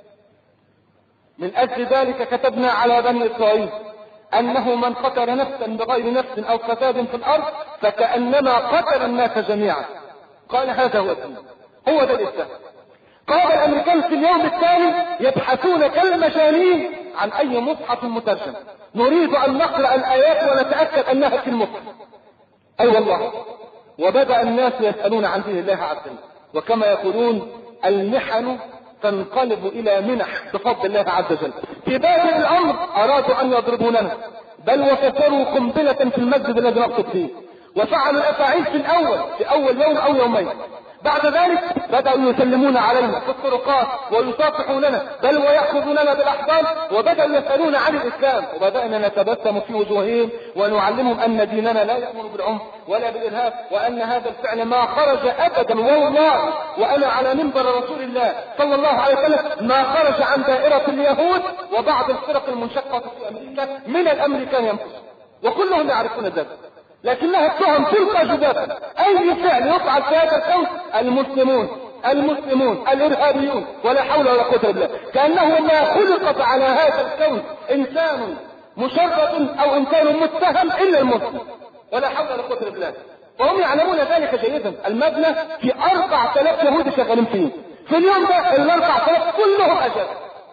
من اجل ذلك كتبنا على بني اسرائيل انه من قتل نفسا بغير نفس او فساد في الارض فكأنما قتل الناس جميعا. قال: هذا هو الدين، هو ده الاسلام. قال الامريكان في اليوم الثاني يبحثون كالمجانين عن اي مصحف مترجم، نريد ان نقرأ الايات ونتأكد انها في المصحف. اي أيوة والله. وبدأ الناس يسألون عن دين الله عز وجل، وكما يقولون المحن تنقلب الى منح بفضل الله عز وجل. في بادئ الامر ارادوا ان يضربوا لنا، بل وكسروا قنبلة في المسجد الذي نقصد فيه، وفعلوا الافاعيل في الاول في اول يوم او يومين. بعد ذلك بدأوا يسلمون علينا في الطرقات ويصافحوننا، بل ويأخذوننا بالاحضان، وبدأوا يسألون عن الاسلام، وبدأنا نتبسم في وجوههم ونعلمهم ان ديننا لا يأمر بالعنف ولا بالارهاب، وان هذا الفعل ما خرج ابدا، والله وانا على منبر رسول الله صلى الله عليه وسلم ما خرج عن دائرة اليهود وبعض الفرق المنشقة في امريكا من الامريكان ينقص، وكلهم يعرفون ذلك، لكنها التهم تلقى جذابا. اي فعل يفعل في هذا الكون المسلمون المسلمون الارهابيون، ولا حول ولا قوة الا بالله، كأنه ما خلقت على هذا الكون انسان مشرد او انسان متهم الا المسلم، ولا حول ولا قوة الا بالله. وهم يعلمون ذلك جيدا. المبنى في اربع تلاف يهودي شغالين فيه في اليوم ده، الاربع تلاف كلهم اجل.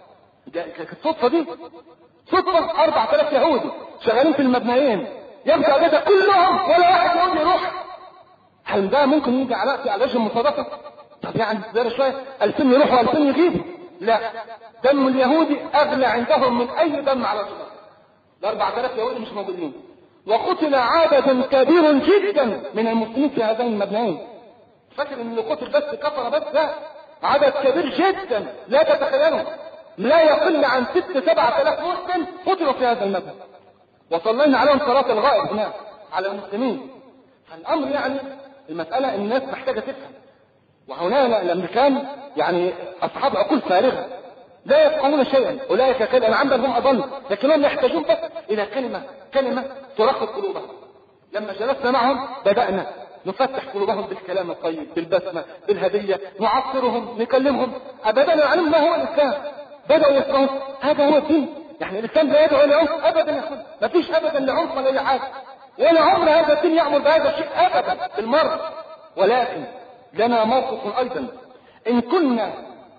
الصدفة دي صدفة، اربع تلاف يهودي شغالين في المبنيين يبقى اجازة كلهم ولا واحد يهودي يروح. هل ده ممكن يجي على على وجه المصادفة؟ طب يعني زي شوية ألفين يروحوا ألفين يجيبوا؟ لا، دم اليهودي اغلى عندهم من اي دم على الارض. الاربع تلاف يهودي مش موجودين، وقتل عدد كبير جدا من المسلمين في هذين المبنيين. فاكر ان اللي قتل بس كفر بس؟ لا، عدد كبير جدا لا تتخيلوا، لا يقل عن ست سبعة آلاف مسلم قتلوا في هذا المبنى، وصلينا عليهم صلاة الغائب هناك. على المسلمين. فالامر يعني المساله الناس محتاجه تفهم. وهنا الامريكان يعني اصحاب عقول فارغه لا يفقهون شيئا، اولئك كالانعام بل هم اضل، لكنهم يحتاجون بس الى كلمه كلمه ترقق قلوبهم. لما جلسنا معهم بدانا نفتح قلوبهم بالكلام الطيب، بالبسمه، بالهديه، نعصرهم، نكلمهم. ابدا يعلمون ما هو الاسلام، بداوا يفهمون هذا هو الدين. يعني الاسلام لا يدعو لعنف ابدا يا اخوان، ما فيش ابدا لعنف ولا اي حاجه، ولا عمر هذا الدين يامر بهذا الشيء ابدا بالمره. ولكن لنا موقف ايضا، ان كنا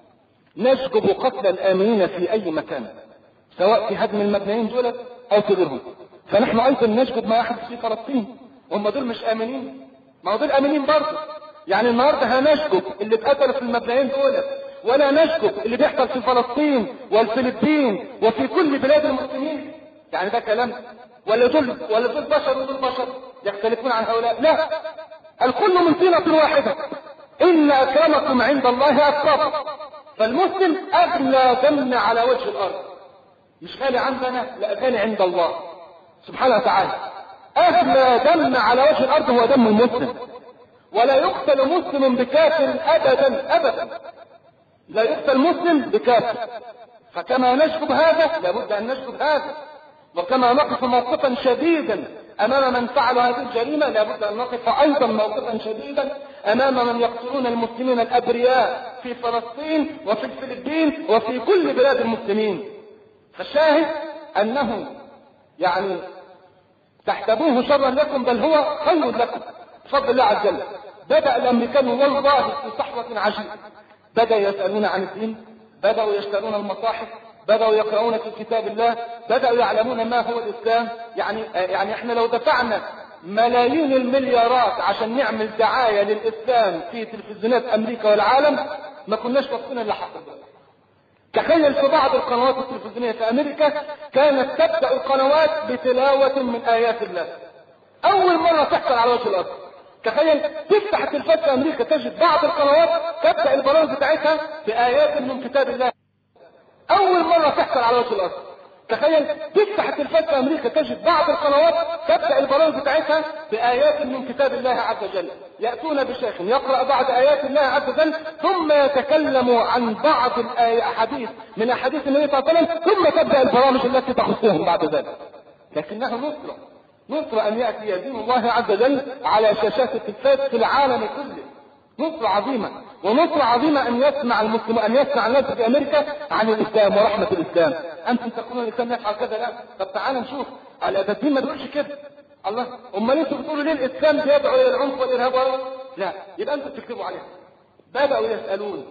نشجب قتل الامنين في اي مكان سواء في هدم المبنيين دول او في غيرهم، فنحن ايضا نشجب ما يحدث في فلسطين. هم دول مش امنين؟ ما هو دول امنين برضه. يعني النهارده هنشجب اللي اتقتلوا في المبنيين دول، ولا نشجب اللي بيحصل في فلسطين والفلبين وفي كل بلاد المسلمين؟ يعني ده كلام؟ ولا دول ولا دول بشر ودول بشر يختلفون عن هؤلاء؟ لا، الكل من طينة واحدة. إن أكرمكم عند الله أتقاكم. فالمسلم أغلى دم على وجه الأرض، مش غالي عندنا، لا غالي عند الله سبحانه وتعالى. أغلى دم على وجه الأرض هو دم المسلم، ولا يقتل مسلم بكافر أبدا أبدا، لا يقتل مسلم بكافر. فكما نشجب هذا لابد أن نشجب هذا، وكما نقف موقفا شديدا امام من فعل هذه الجريمه لابد ان نقف ايضا موقفا شديدا امام من يقتلون المسلمين الابرياء في فلسطين وفي الفلبين وفي كل بلاد المسلمين. فالشاهد انه يعني تحسبوه شرا لكم بل هو خير لكم بفضل الله عز وجل. بدا الامريكان والله في صحوه عجيبه، بدا يسالون عن الدين، بداوا يشترون المصاحف، بدأوا يقرؤون في كتاب الله، بدأوا يعلمون ما هو الإسلام. يعني يعني احنا لو دفعنا ملايين المليارات عشان نعمل دعاية للإسلام في تلفزيونات أمريكا والعالم ما كناش واصلين اللي حصل. تخيل في بعض القنوات التلفزيونية في أمريكا كانت تبدأ القنوات بتلاوة من آيات الله، أول مرة تحصل على وجه الأرض. تخيل تفتح التلفاز في أمريكا تجد بعض القنوات تبدأ البرامج بتاعتها بآيات من كتاب الله، أول مرة تحصل على وجه الأرض. تخيل تفتح التلفاز في أمريكا تجد بعض القنوات تبدأ البرامج بتاعتها بآيات من كتاب الله عز وجل، يأتون بشيخ يقرأ بعض آيات الله عز وجل ثم يتكلم عن بعض الأحاديث من أحاديث النبي صلى الله عليه وسلم، ثم تبدأ البرامج التي تخصهم بعد ذلك. لكنها نصرة، نصرة أن يأتي دين الله عز وجل على شاشات التلفاز في العالم كله، نصرة عظيمة. ونصرة عظيمة أن يسمع المسلم أن يسمع الناس في أمريكا عن الإسلام ورحمة الإسلام. أنتم تقولون الإسلام يفعل كذا، لا، طب تعالى نشوف على الدين ما بيقولش كده. الله، أمال أنتم بتقولوا ليه الإسلام بيدعو إلى العنف والإرهاب؟ لا، يبقى أنتم بتكتبوا عليه. بدأوا يسألون،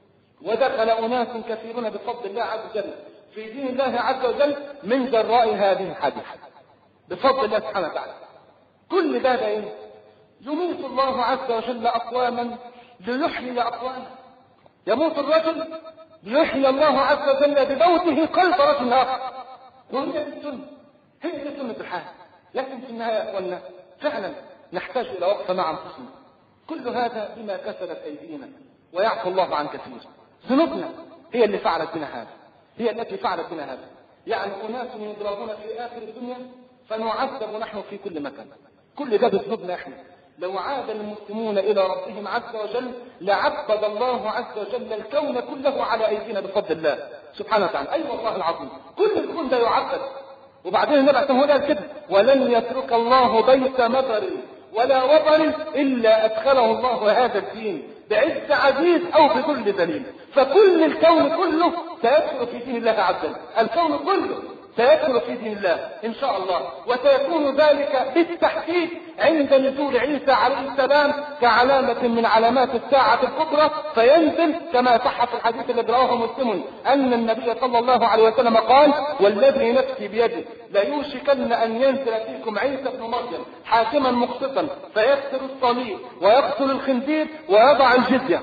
ودخل أناس كثيرون بفضل الله عز وجل في دين الله عز وجل من جراء هذه الحادثة بفضل الله سبحانه وتعالى. كل ده ايه؟ يميت الله عز وجل أقواما ليحيي أقواما. يموت الرجل ليحيي الله عز وجل بموته قلب رجل آخر. وهي دي السنة، هي دي سنة الحال. لكن في النهاية يا أخوانا فعلا نحتاج إلى وقفة مع أنفسنا. كل هذا بما كسبت أيدينا ويعفو الله عن كثير. ذنوبنا هي اللي فعلت بنا هذا، هي التي فعلت بنا هذا. يعني أناس يضربون في آخر الدنيا فنعذب نحن في كل مكان. كل ده بذنوبنا احنا. لو عاد المسلمون إلى ربهم عز وجل لعبد الله عز وجل الكون كله على أيدينا بفضل الله سبحانه وتعالى. أي والله العظيم كل الكون ده يعبد. وبعدين النبي عليه الصلاة والسلام كده: ولن يترك الله بيت مطر ولا وطن إلا أدخله الله هذا الدين بعز عزيز أو بكل دليل. فكل الكون كله سيدخل في دين الله عز وجل، الكون كله سيدخل في دين الله إن شاء الله. وسيكون ذلك بالتحقيق عند نزول عيسى عليه السلام كعلامة من علامات الساعة الكبرى، فينزل كما صح في الحديث الذي رواه مسلم أن النبي صلى الله عليه وسلم قال: والذي نفسي بيده ليوشكن أن ينزل فيكم عيسى ابن مريم حاكما مقسطا فيكسر الصليب ويقتل الخنزير ويضع الجزية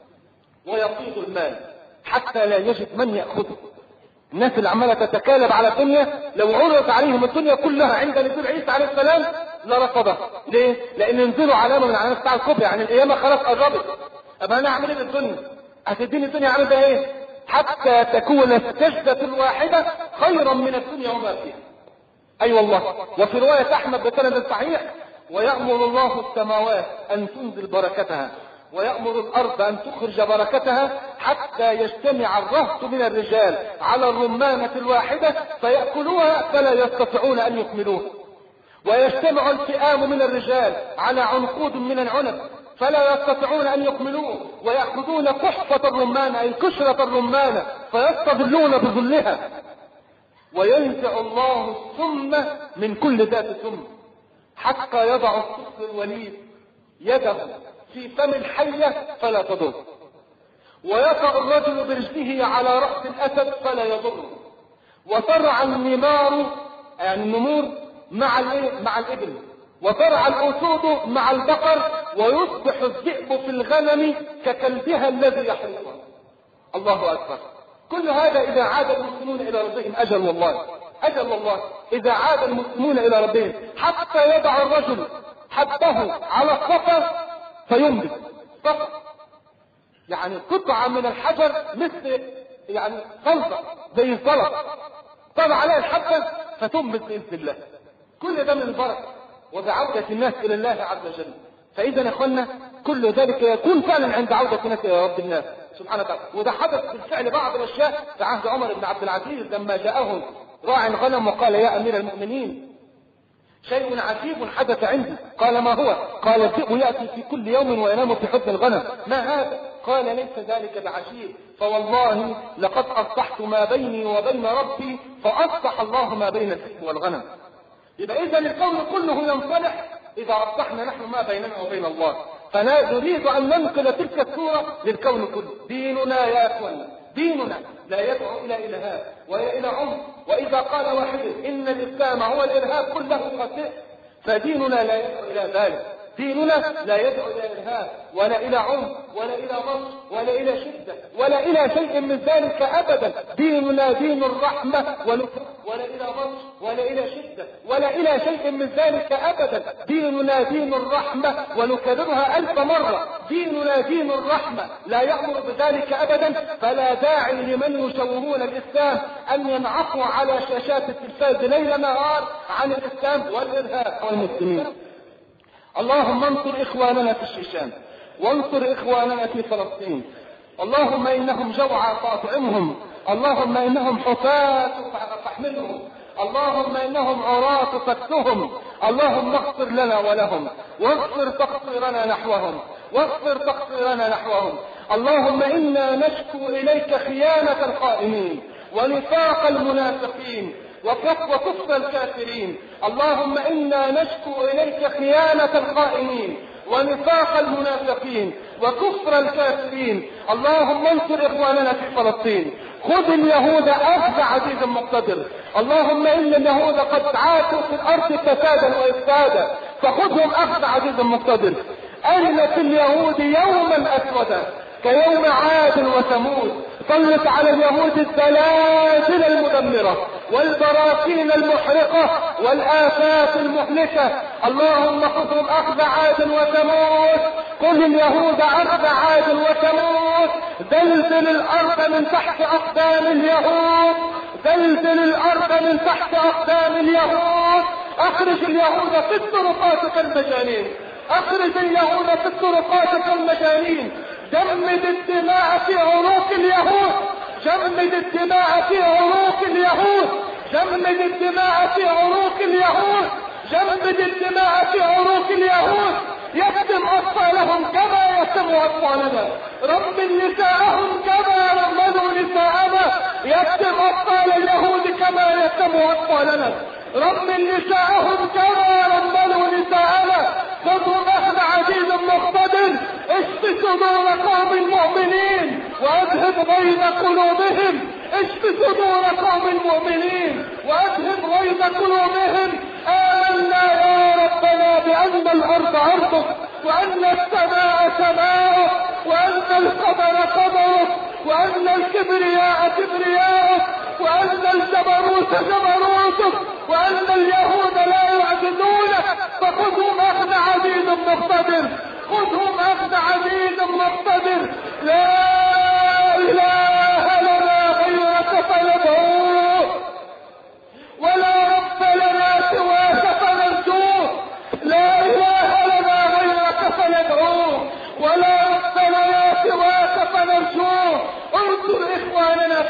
ويقيض المال حتى لا يجد من يأخذه. الناس اللي عماله تتكالب على الدنيا لو عرضت عليهم الدنيا كلها عند نزول عيسى عليه السلام لرفضها. ليه؟ لان نزلوا علامه من علامات الساعه الكبرى، يعني القيامه خلاص قربت. طب انا اعمل ايه بالدنيا؟ هتديني الدنيا عامله ايه؟ حتى تكون السجده الواحده خيرا من الدنيا وما فيها. أي أيوة والله. وفي رواية أحمد بسند صحيح: ويأمر الله السماوات أن تنزل بركتها ويأمر الأرض أن تخرج بركتها حتى يجتمع الرهط من الرجال على الرمانة الواحدة فيأكلوها فلا يستطيعون أن يكملوها، ويجتمع الفئام من الرجال على عنقود من العنب فلا يستطيعون أن يكملوه، ويأخذون قحفة الرمان أي قشرة الرمانة فيستظلون بظلها، وينزع الله السم من كل ذات سم حتى يضع الطفل الوليد يده في فم الحية فلا تضر، ويقع الرجل برجله على رأس الأسد فلا يضر، وترعى النمار يعني النمور مع مع الإبل، وترعى الأسود مع البقر، ويصبح الذئب في الغنم ككلبها الذي يحرقها. الله أكبر. كل هذا إذا عاد المسلمون إلى ربهم. أجل والله أجل والله إذا عاد المسلمون إلى ربهم حتى يضع الرجل حبه على الصفا فينبت صفا، يعني قطعة من الحجر مثل يعني صلصة زي الزلط طبع عليها الحبة فتنبت بإذن الله. كل ده من البركة وبعودة الناس إلى الله عز وجل. فإذا يا إخوانا كل ذلك يكون فعلا عند عودة الناس إلى رب الناس سبحانه وتعالى. وده حدث بالفعل بعض الأشياء في عهد عمر بن عبد العزيز لما جاءه راعي الغنم وقال: يا أمير المؤمنين شيء عجيب حدث عندي. قال: ما هو؟ قال: الذئب يأتي في كل يوم وينام في حضن الغنم. ما هذا؟ قال: ليس ذلك بعجيب، فوالله لقد أصلحت ما بيني وبين ربي فأصلح الله ما بين الذئب والغنم. يبقى إذا الكون كله ينصلح إذا أصلحنا نحن ما بيننا وبين الله. فلا نريد أن ننقل تلك الصورة للكون كله. ديننا يا أخوانا ديننا لا يدعو إلى إلهاب ولا إلى عنف. وإذا قال واحد إن الإسلام هو الإرهاب كله خطئ، فديننا لا يدعو إلى ذلك. ديننا لا يدعو إلى إرهاب ولا إلى عنف ولا إلى بطش ولا إلى شدة ولا إلى شيء من ذلك أبدا. ديننا دين الرحمة ولا إلى بطش ولا إلى شدة ولا إلى شيء من ذلك أبدا. ديننا دين الرحمة، ونكررها ألف مرة: ديننا دين الرحمة لا يأمر بذلك أبدا. فلا داعي لمن يشوهون الإسلام أن ينعقوا على شاشات التلفاز ليل نهار عن الإسلام والإرهاب والمسلمين. اللهم انصر إخواننا في الشيشان، وانصر إخواننا في فلسطين. اللهم إنهم جوعى فأطعمهم، اللهم إنهم حفاة فاحملهم، اللهم إنهم عراة فاكسهم. اللهم اغفر لنا ولهم، واغفر تقصيرنا نحوهم، واغفر تقصيرنا نحوهم. اللهم إنا نشكو إليك خيانة الخائنين ونفاق المنافقين وكفر الكافرين. اللهم إنا نشكو إليك خيانة الخائنين ونفاق المنافقين وكفر الكافرين. اللهم انصر إخواننا في فلسطين. خذ اليهود أخذ عزيز مقتدر. اللهم إن اليهود قد عاشوا في الأرض فسادا وإفسادا، فخذهم أخذ عزيز مقتدر. أهلك اليهود يوما أسودا كيوم عاد وثمود. سلط على اليهود الزلازل المدمرة والبراكين المحرقة والآفات المهلكة. اللهم خذهم أخذ عاد وثمود. قل اليهود أخذ عاد وثمود. زلزل الأرض من تحت أقدام اليهود، زلزل الأرض من تحت أقدام اليهود. أخرج اليهود في الطرقات كالمجانين، أخرج اليهود في الطرقات كالمجانين. جمد الدماء في عروق اليهود، جمد الدماء في عروق اليهود، جمد الدماء في عروق اليهود، جمد الدماء في عروق اليهود. يكتم أطفالهم كما يكتم أطفالنا، رمل نساءهم كما رملوا نساءنا. يكتم أطفال اليهود كما يكتم أطفالنا، رمل نساءهم كما رملوا نساءنا. خذوا أخذ عزيز مقتدر. اشف صدور قوم المؤمنين واذهب غيظ قلوبهم، اشف صدور قوم المؤمنين واذهب غيظ قلوبهم. آمنا يا ربنا بأن الأرض أرضك، وأن السماء سماؤك، وأن القدر قدرك، وأن الكبرياء كبرياءك، وأن الجبروت جبروتك، وأن اليهود لا يعجزونك. فخذهم أخذ عزيز مقتدر، خذهم أخذ عزيز مقتدر. لا إله لنا غيرك فندعوه، ولا رب لنا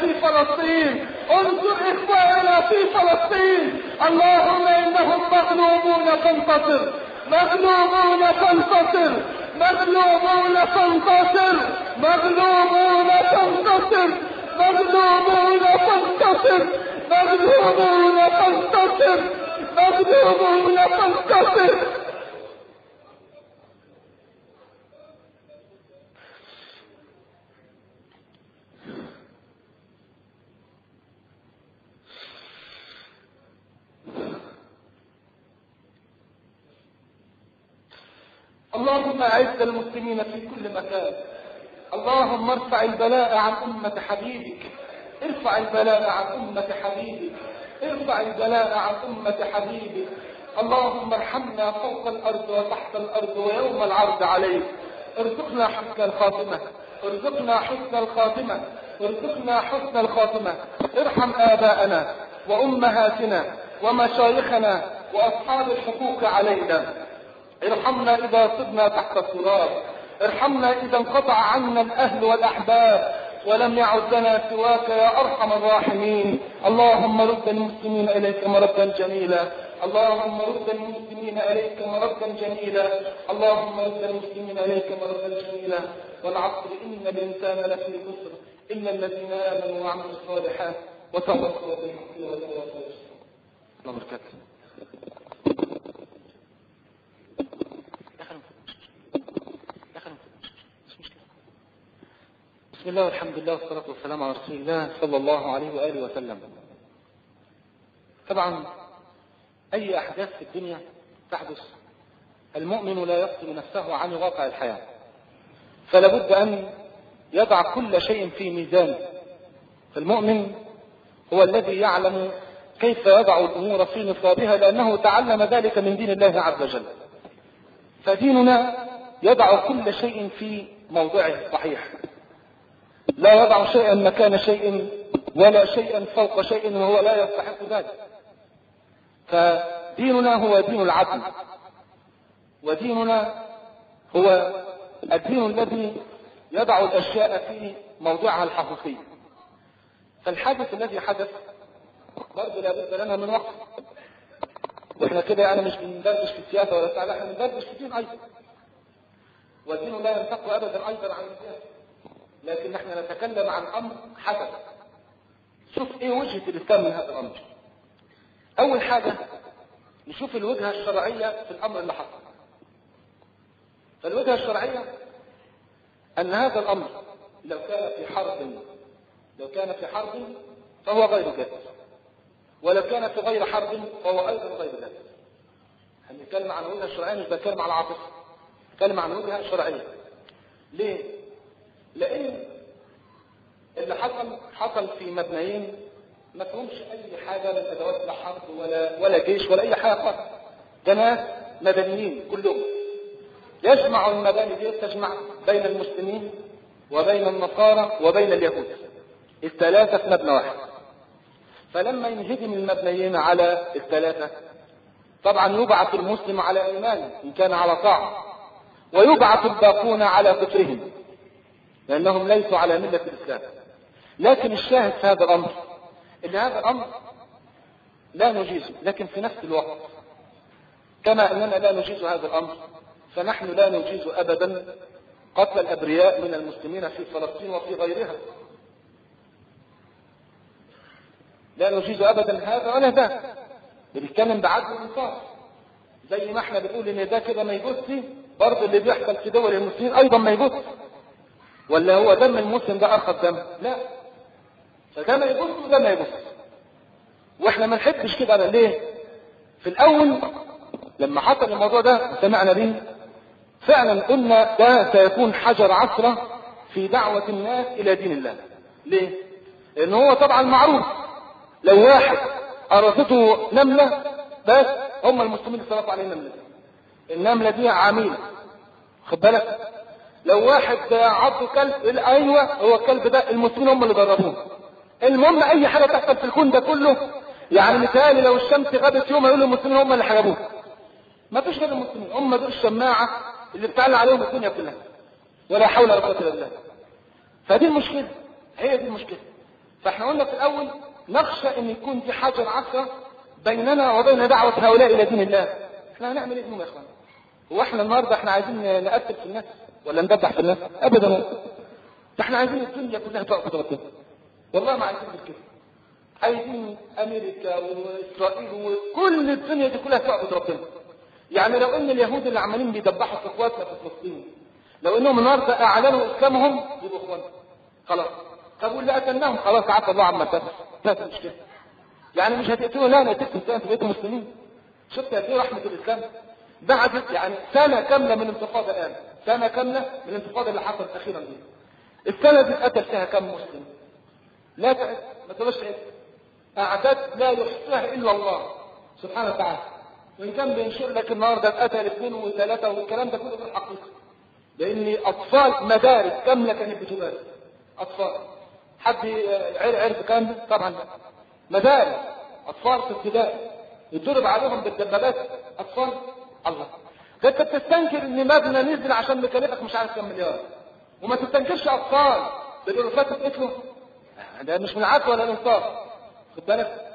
في فلسطين، انصر إخواننا في فلسطين. اللهم إنهم مغلوبون فانتصر، مغلوبون فانتصر، مغلوبون فانتصر، مغلوبون فانتصر، مغلوبون فانتصر، مغلوبون فانتصر، مغلوبون فانتصر. اللهم أعز المسلمين في كل مكان. اللهم ارفع البلاء عن أمة حبيبك، ارفع البلاء عن أمة حبيبك، ارفع البلاء عن أمة حبيبك. اللهم ارحمنا فوق الأرض وتحت الأرض ويوم العرض عليك. ارزقنا حسن الخاتمة، ارزقنا حسن الخاتمة، ارزقنا حسن الخاتمة. ارحم آباءنا وأمهاتنا ومشايخنا وأصحاب الحقوق علينا. ارحمنا إذا صرنا تحت التراب، ارحمنا إذا انقطع عنا الأهل والأحباب ولم يعد لنا سواك يا أرحم الراحمين. اللهم رد المسلمين إليك مردا جميلا، اللهم رد المسلمين إليك مردا جميلا، اللهم رد المسلمين إليك مردا جميلا. والعصر إن الإنسان لفي خسر إلا الذين آمنوا وعملوا الصالحات وتواصوا بالحق وتواصوا بالصبر. الله بركاته. بسم الله والحمد لله والصلاة والسلام على رسول الله صلى الله عليه وآله وسلم. طبعا أي أحداث في الدنيا تحدث المؤمن لا يفصل نفسه عن واقع الحياة، فلا بد أن يضع كل شيء في ميزانه. فالمؤمن هو الذي يعلم كيف يضع الأمور في نصابها، لأنه تعلم ذلك من دين الله عز وجل. فديننا يضع كل شيء في موضعه الصحيح، لا يضع شيئا مكان شيء ولا شيئا فوق شيء وهو لا يستحق ذلك. فديننا هو دين العدل، وديننا هو الدين الذي يضع الأشياء في موضعها الحقيقي. فالحادث الذي حدث برضه لا بد لنا من وقت، واحنا كده يعني مش بندردش في السياسة ولا بتاع، احنا بندردش في الدين أيضا، والدين لا ينتقل أبدا أيضا عن السياسة، لكن نحن نتكلم عن أمر حدث. شوف ايه وجهة الإسلام من هذا الأمر. أول حاجة نشوف الوجهة الشرعية في الأمر اللي حصل. فالوجهة الشرعية أن هذا الأمر لو كان في حرب لو كان في حرب فهو غير جائز، ولو كان في غير حرب فهو أيضا غير جائز. هنتكلم عن الوجهة الشرعية، مش بتكلم على العاطفة، نتكلم عن الوجهة الشرعية. ليه؟ لأن اللي حصل حصل في مبنيين ما فيهمش أي حاجة من أدوات لا حرب ولا ولا جيش ولا أي حاجة خالص. ده ناس مدنيين كلهم. يجمع المباني دي تجمع بين المسلمين وبين النصارى وبين اليهود، الثلاثة في مبنى واحد. فلما ينهدم المبنيين على الثلاثة طبعا يبعث المسلم على إيمانه إن كان على طاعة، ويبعث الباقون على كفرهم لأنهم ليسوا على ملة الإسلام. لكن الشاهد في هذا الأمر إن هذا الأمر لا نجيزه، لكن في نفس الوقت كما أننا لا نجيز هذا الأمر فنحن لا نجيز أبدا قتل الأبرياء من المسلمين في فلسطين وفي غيرها. لا نجيز أبدا هذا ولا ذاك، بنتكلم بعدل وانصاف. زي ما احنا بنقول ان ده كده ما يجوزش، برضه اللي بيحصل في دول المسلمين ايضا ما يجوز. ولا هو دم المسلم ده ارخص دم؟ لا، فده ما يجوز وده ما يجوز، واحنا ما نحبش كده. ليه؟ في الاول لما حصل الموضوع ده سمعنا به فعلا قلنا ده سيكون حجر عثرة في دعوة الناس الى دين الله. ليه؟ لان هو طبعا معروف لو واحد قرصته نملة بس هم المسلمين اللي صرفوا عليه نملة، النملة دي عميلة، خد بالك. لو واحد عضه كلب، ايوه هو الكلب ده المسلمين هم اللي جربوه. المهم اي حاجة تحصل في الكون ده كله، يعني مثالي لو الشمس غابت يوم يقولوا المسلمين هم اللي حجبوه. ما فيش غير المسلمين، هم دول الشماعة اللي بتعلى عليهم الدنيا كلها، ولا حول ولا قوة الا بالله. فدي المشكلة، هي دي المشكلة. فاحنا قلنا في الاول نخشى ان يكون في حجر عثرة بيننا وبين دعوة هؤلاء الى دين الله. احنا هنعمل ايه يا اخوان؟ هو احنا النهارده احنا عايزين نقتل في الناس ولا ندبح في الناس؟ ابدا. ده احنا عايزين الدنيا كلها تقف ربنا. والله ما عايزين كده. عايزين امريكا واسرائيل وكل الدنيا دي كلها تعبد ربنا. يعني لو ان اليهود اللي عمالين بيدبحوا في اخواتنا في فلسطين لو انهم النهارده اعلنوا اسلامهم يبقوا اخوانا خلاص. طب واللي قتلناهم خلاص عفى الله عما سلف. انتهت المشكله. يعني مش هتقتلوا لا انا قتلت انتوا انتوا بقيتوا مسلمين. شفت قد ايه رحمه الاسلام؟ بعد يعني سنه كامله من الانتفاضه الان، سنه كامله من الانتفاضه اللي حصلت اخيرا دي. السنه دي اتقتل فيها كم مسلم؟ لا تعد ما تقولش ايه؟ اعداد لا يحصيها الا الله سبحانه وتعالى. وان كان بينشر لك النهارده اتقتل اثنين وثلاثه والكلام ده كله غير حقيقي. لان اطفال مدارس كامله كانت بتدرس. اطفال. حد عرف كام ده؟ طبعا لا. مدارس اطفال في ابتدائي يضرب عليهم بالدبابات اطفال. الله. ده انت بتستنكر ان مبنى نزل عشان مكلفك مش عارف كام مليار. وما تستنكرش اطفال بالالوفات اتقتلوا. ده مش من عدل ولا انصاف. خد بالك؟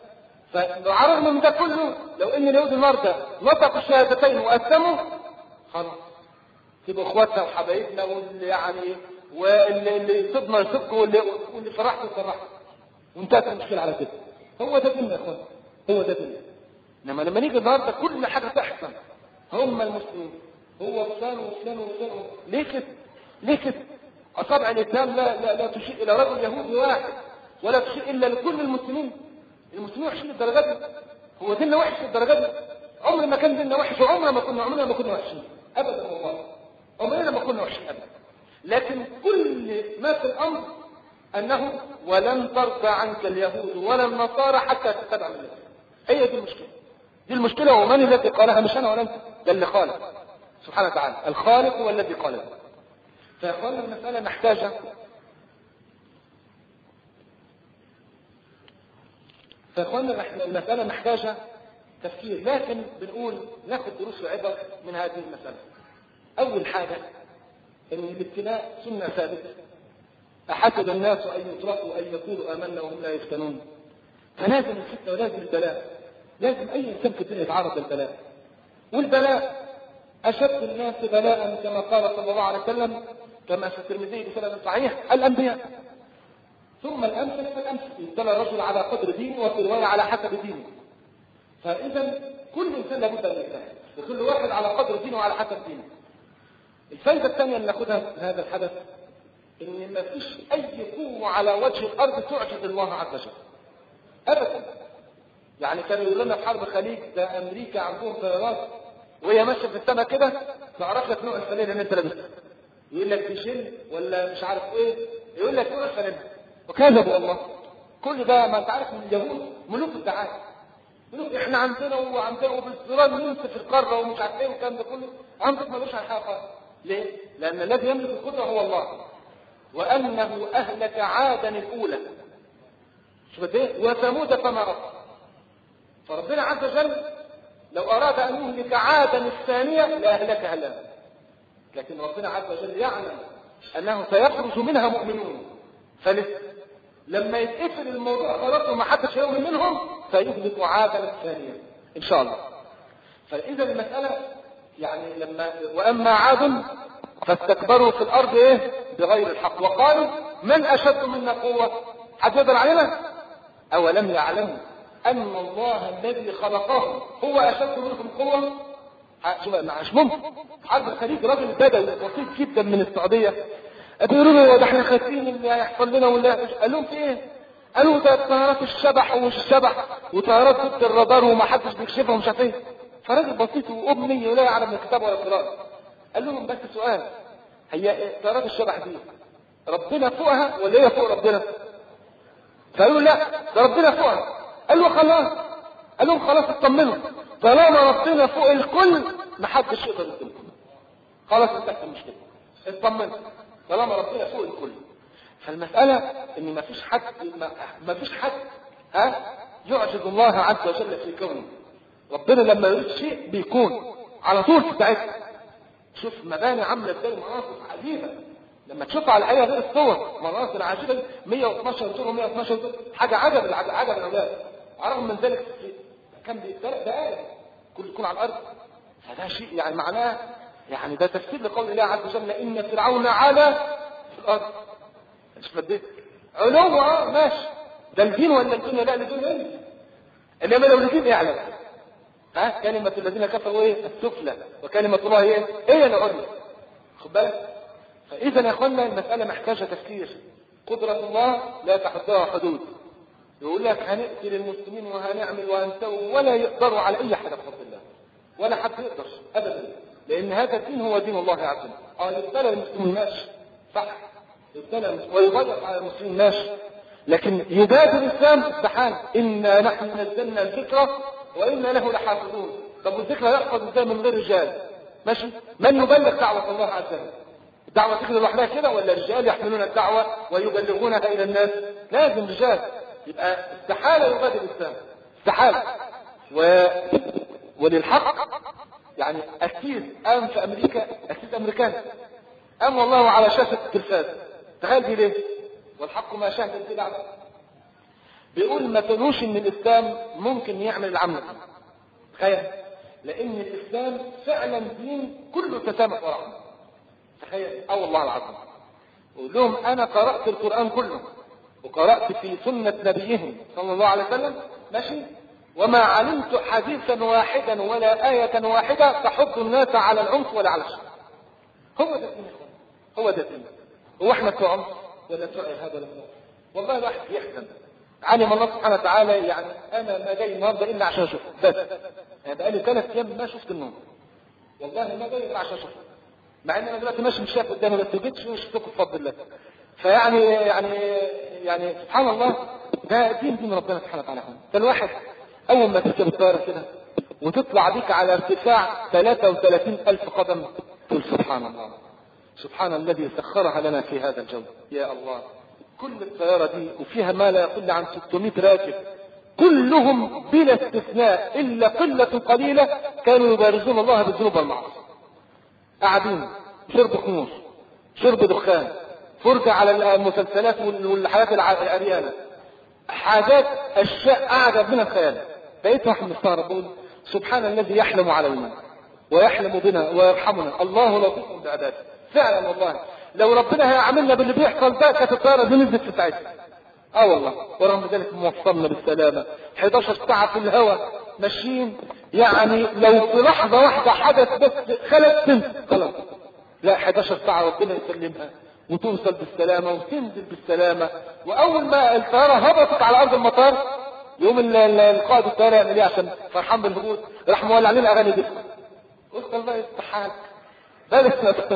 فعلى الرغم من ده كله لو ان اليهود النهارده نطقوا الشهادتين واسلموا خلاص تبقوا اخواتنا وحبايبنا واللي يعني واللي اللي يصبنا يصبكوا واللي واللي فرحتوا يفرحوا وانتهت المشكله على كده. هو ده ديننا يا اخوان. هو ده ديننا. انما لما نيجي النهارده كل حاجه تحصل هم المسلمين هو فلان وفلان وفلان. ليه كده؟ ليه كده؟ اصابع الاسلام لا لا لا تشير الى رجل يهودي واحد ولا تشير الا لكل المسلمين. المسلمين وحشين الدرجات دي. هو ديننا وحش الدرجات دي؟ عمر ما كان ديننا وحش وعمرنا ما كنا عمرنا ما كنا وحشين ابدا والله. عمرنا ما كنا وحشين ابدا. لكن كل ما في الامر انه ولن ترضى عنك اليهود ولا النصارى حتى تتبع ملتهم. هي دي المشكله. دي المشكله. ومن الذي قالها؟ مش انا ولا انت. ده اللي قالها سبحانه وتعالى. الخالق هو الذي قالها. فيا اخوانا المساله محتاجه فاخوانا المسألة محتاجة تفكير. لكن بنقول ناخد دروس وعبر من هذه المسألة. أول حاجة إن الابتلاء سنة ثابتة. أحسب الناس أن يتركوا أن يقولوا آمنا وهم لا يفتنون. فلازم الفتنة ولازم البلاء. لازم أي إنسان في الدنيا يتعرض للبلاء. والبلاء أشد الناس بلاء كما قال صلى الله عليه وسلم كما في الترمذي بسند صحيح الأنبياء. ثم الأمثل فالأمثل. يبتلى الرجل على قدر دينه وفي رواية على حسب دينه. فإذا كل إنسان لابد أن يجتهد وكل واحد على قدر دينه وعلى حسب دينه. الفائدة الثانية اللي ناخدها من هذا الحدث إن ما فيش أي قوة على وجه الأرض تعجز الله عز وجل أبدا. يعني كانوا يقولوا لنا في حرب الخليج ده أمريكا عندهم طيارات وهي ماشية في السماء كده تعرف لك نوع الفانيلا اللي أنت لابسها. يقول لك ديشيل ولا مش عارف إيه يقول لك نوع الفانيلا. وكذبوا والله. كل ده ما انت عارف من اليهود ملوك الدعايه. ملوك احنا عندنا وعندنا وبالزرار ننسف القاره ومش عارف ايه والكلام ده كله. عندك ملوش على حاجه خالص. ليه؟ لان الذي يملك القدره هو الله. وانه اهلك عادا الاولى. شوف ايه؟ وثمود فما ابقى. فربنا عز وجل لو اراد ان يهلك عادا الثانيه لاهلكها الان. لكن ربنا عز وجل يعلم انه سيخرج منها مؤمنون. فلسه لما يتقفل الموضوع خلاص وما حدش يؤمن منهم فيهلك عادا الثانيه ان شاء الله. فاذا المساله يعني لما واما عاد فاستكبروا في الارض ايه بغير الحق وقالوا من اشد منا قوه. حد يقدر علينا؟ اولم يعلموا ان الله الذي خلقهم هو اشد منكم قوه. شوف مش ممكن. حرب الخليج راجل بدوي بسيط جدا من السعوديه بيقولوا له ده احنا خايفين اللي هيحصل لنا ولا قال لهم في ايه؟ قالوا ده طيارات الشبح ومش الشبح وطيارات ضد الرادار وما حدش بيكشفها ومش عارف ايه. فراجل بسيط وامني ولا يعلم الكتاب ولا القراءه. قال لهم بس سؤال هي طيارات الشبح دي ربنا فوقها ولا هي فوق ربنا؟ فقالوا لا ده ربنا فوقها. قال له خلاص. قال لهم خلاص اطمنوا طالما ربنا فوق الكل ما حدش يقدر يقتلكم. خلاص انتهت المشكله. اطمنوا طالما ربنا فوق الكل. فالمسألة ان ما فيش حد ما فيش حد ها يعجز الله عز وجل في كونه. ربنا لما يريد شيء بيكون على طول في ساعتها. شوف مباني عامله ازاي مناطق عجيبه لما تشوفها على الحقيقه غير الصور، مناظر العجيبه مية واتناشر صوره مية واتناشر صوره، حاجه عجب العجب عجب الاولاد. رغم من ذلك كم ثلاث دقائق كل يكون على الارض، فده شيء يعني معناه يعني ده تفسير لقول الله عز وجل ان فرعون علا في الارض. مش بديت علو اه ماشي، ده الدين ولا الدنيا؟ لا الدين ايه؟ انما لو الدين يعلم ها كلمه الذين كفروا ايه؟ السفلى، وكلمه الله ايه؟ هي العليا. خد بالك؟ فاذا يا اخوانا المساله محتاجه تفكير. قدره الله لا تحدها حدود. يقول لك هنقتل المسلمين وهنعمل وهنسوي، ولا يقدروا على اي حاجه بفضل الله، ولا حد يقدر ابدا، لان هذا الدين هو دين الله عز وجل. اه يبتلى المسلمين ماشي صح، يبتلى ويضيق على المسلمين ماشي، لكن يبادر الاسلام استحال. انا نحن نزلنا الذكر وانا له لحافظون. طب والذكر يحفظ ازاي من غير رجال؟ ماشي، من يبلغ دعوه الله عز وجل؟ الدعوه تكذب لوحدها كده، ولا رجال يحملون الدعوه ويبلغونها الى الناس؟ لازم رجال. يبقى استحاله يبادر الاسلام، استحاله. و... وللحق يعني اكيد قام في امريكا، اكيد امريكان قام والله على شاشه التلفاز، تخيل دي ليه؟ والحق ما شاهد البدع. بيقول ما تقولوش ان الاسلام ممكن يعمل العمل، تخيل، لان الاسلام فعلا دين كله تسامح ورحمه. تخيل، اه والله العظيم. قول لهم انا قرات القران كله، وقرات في سنه نبيهم صلى الله عليه وسلم، ماشي، وما علمت حديثا واحدا ولا آية واحدة تحض الناس على العنف ولا على الشر. هو ده الدين، هو ده الدين. هو احنا بتوع عنف ولا بتوع ارهاب ولا بتوع؟ والله الواحد يحزن. علم الله سبحانه وتعالى يعني انا ما جاي النهارده الا عشان اشوف بس. يعني بقالي ثلاث ايام ما شفت النوم. والله ما جاي الا عشان اشوف. مع ان انا دلوقتي ماشي مش شايف قدامي، بس جيت شفتكم بفضل الله. فيعني يعني يعني سبحان الله، ده دين دين ربنا سبحانه وتعالى. فالواحد اول ما تركب الطياره كده وتطلع بيك على ارتفاع ثلاثة وثلاثين ألف قدم، تقول سبحان الله، سبحان الذي سخرها لنا في هذا الجو. يا الله، كل الطياره دي وفيها ما لا يقل عن ستمائة راكب، كلهم بلا استثناء الا قله قليله كانوا يبارزون الله بالذنوب والمعاصي. قاعدين شرب خمور، شرب دخان، فرجه على المسلسلات والحياه العريانه، حاجات اشياء اعجب من الخيال. بقيت واحد مستغرب بقول سبحان الذي يحلم علينا ويحلم بنا ويرحمنا، الله لطيف بعباده. فعلا والله لو ربنا هيعملنا باللي بيحصل ده كانت الطياره دي نزلت في ساعتها. اه والله، ورغم ذلك موصلنا بالسلامه حداشر ساعه في الهواء ماشيين. يعني لو في لحظه واحده حدث بس خلت سنت خلاص، لا حداشر ساعه ربنا يسلمها وتوصل بالسلامه وتنزل بالسلامه. واول ما الطياره هبطت على ارض المطار يوم القائد الطياره يعمل ايه عشان فرحان بالهبوط؟ راح مولع علينا اغاني دي. قلت الله يستحق بلاش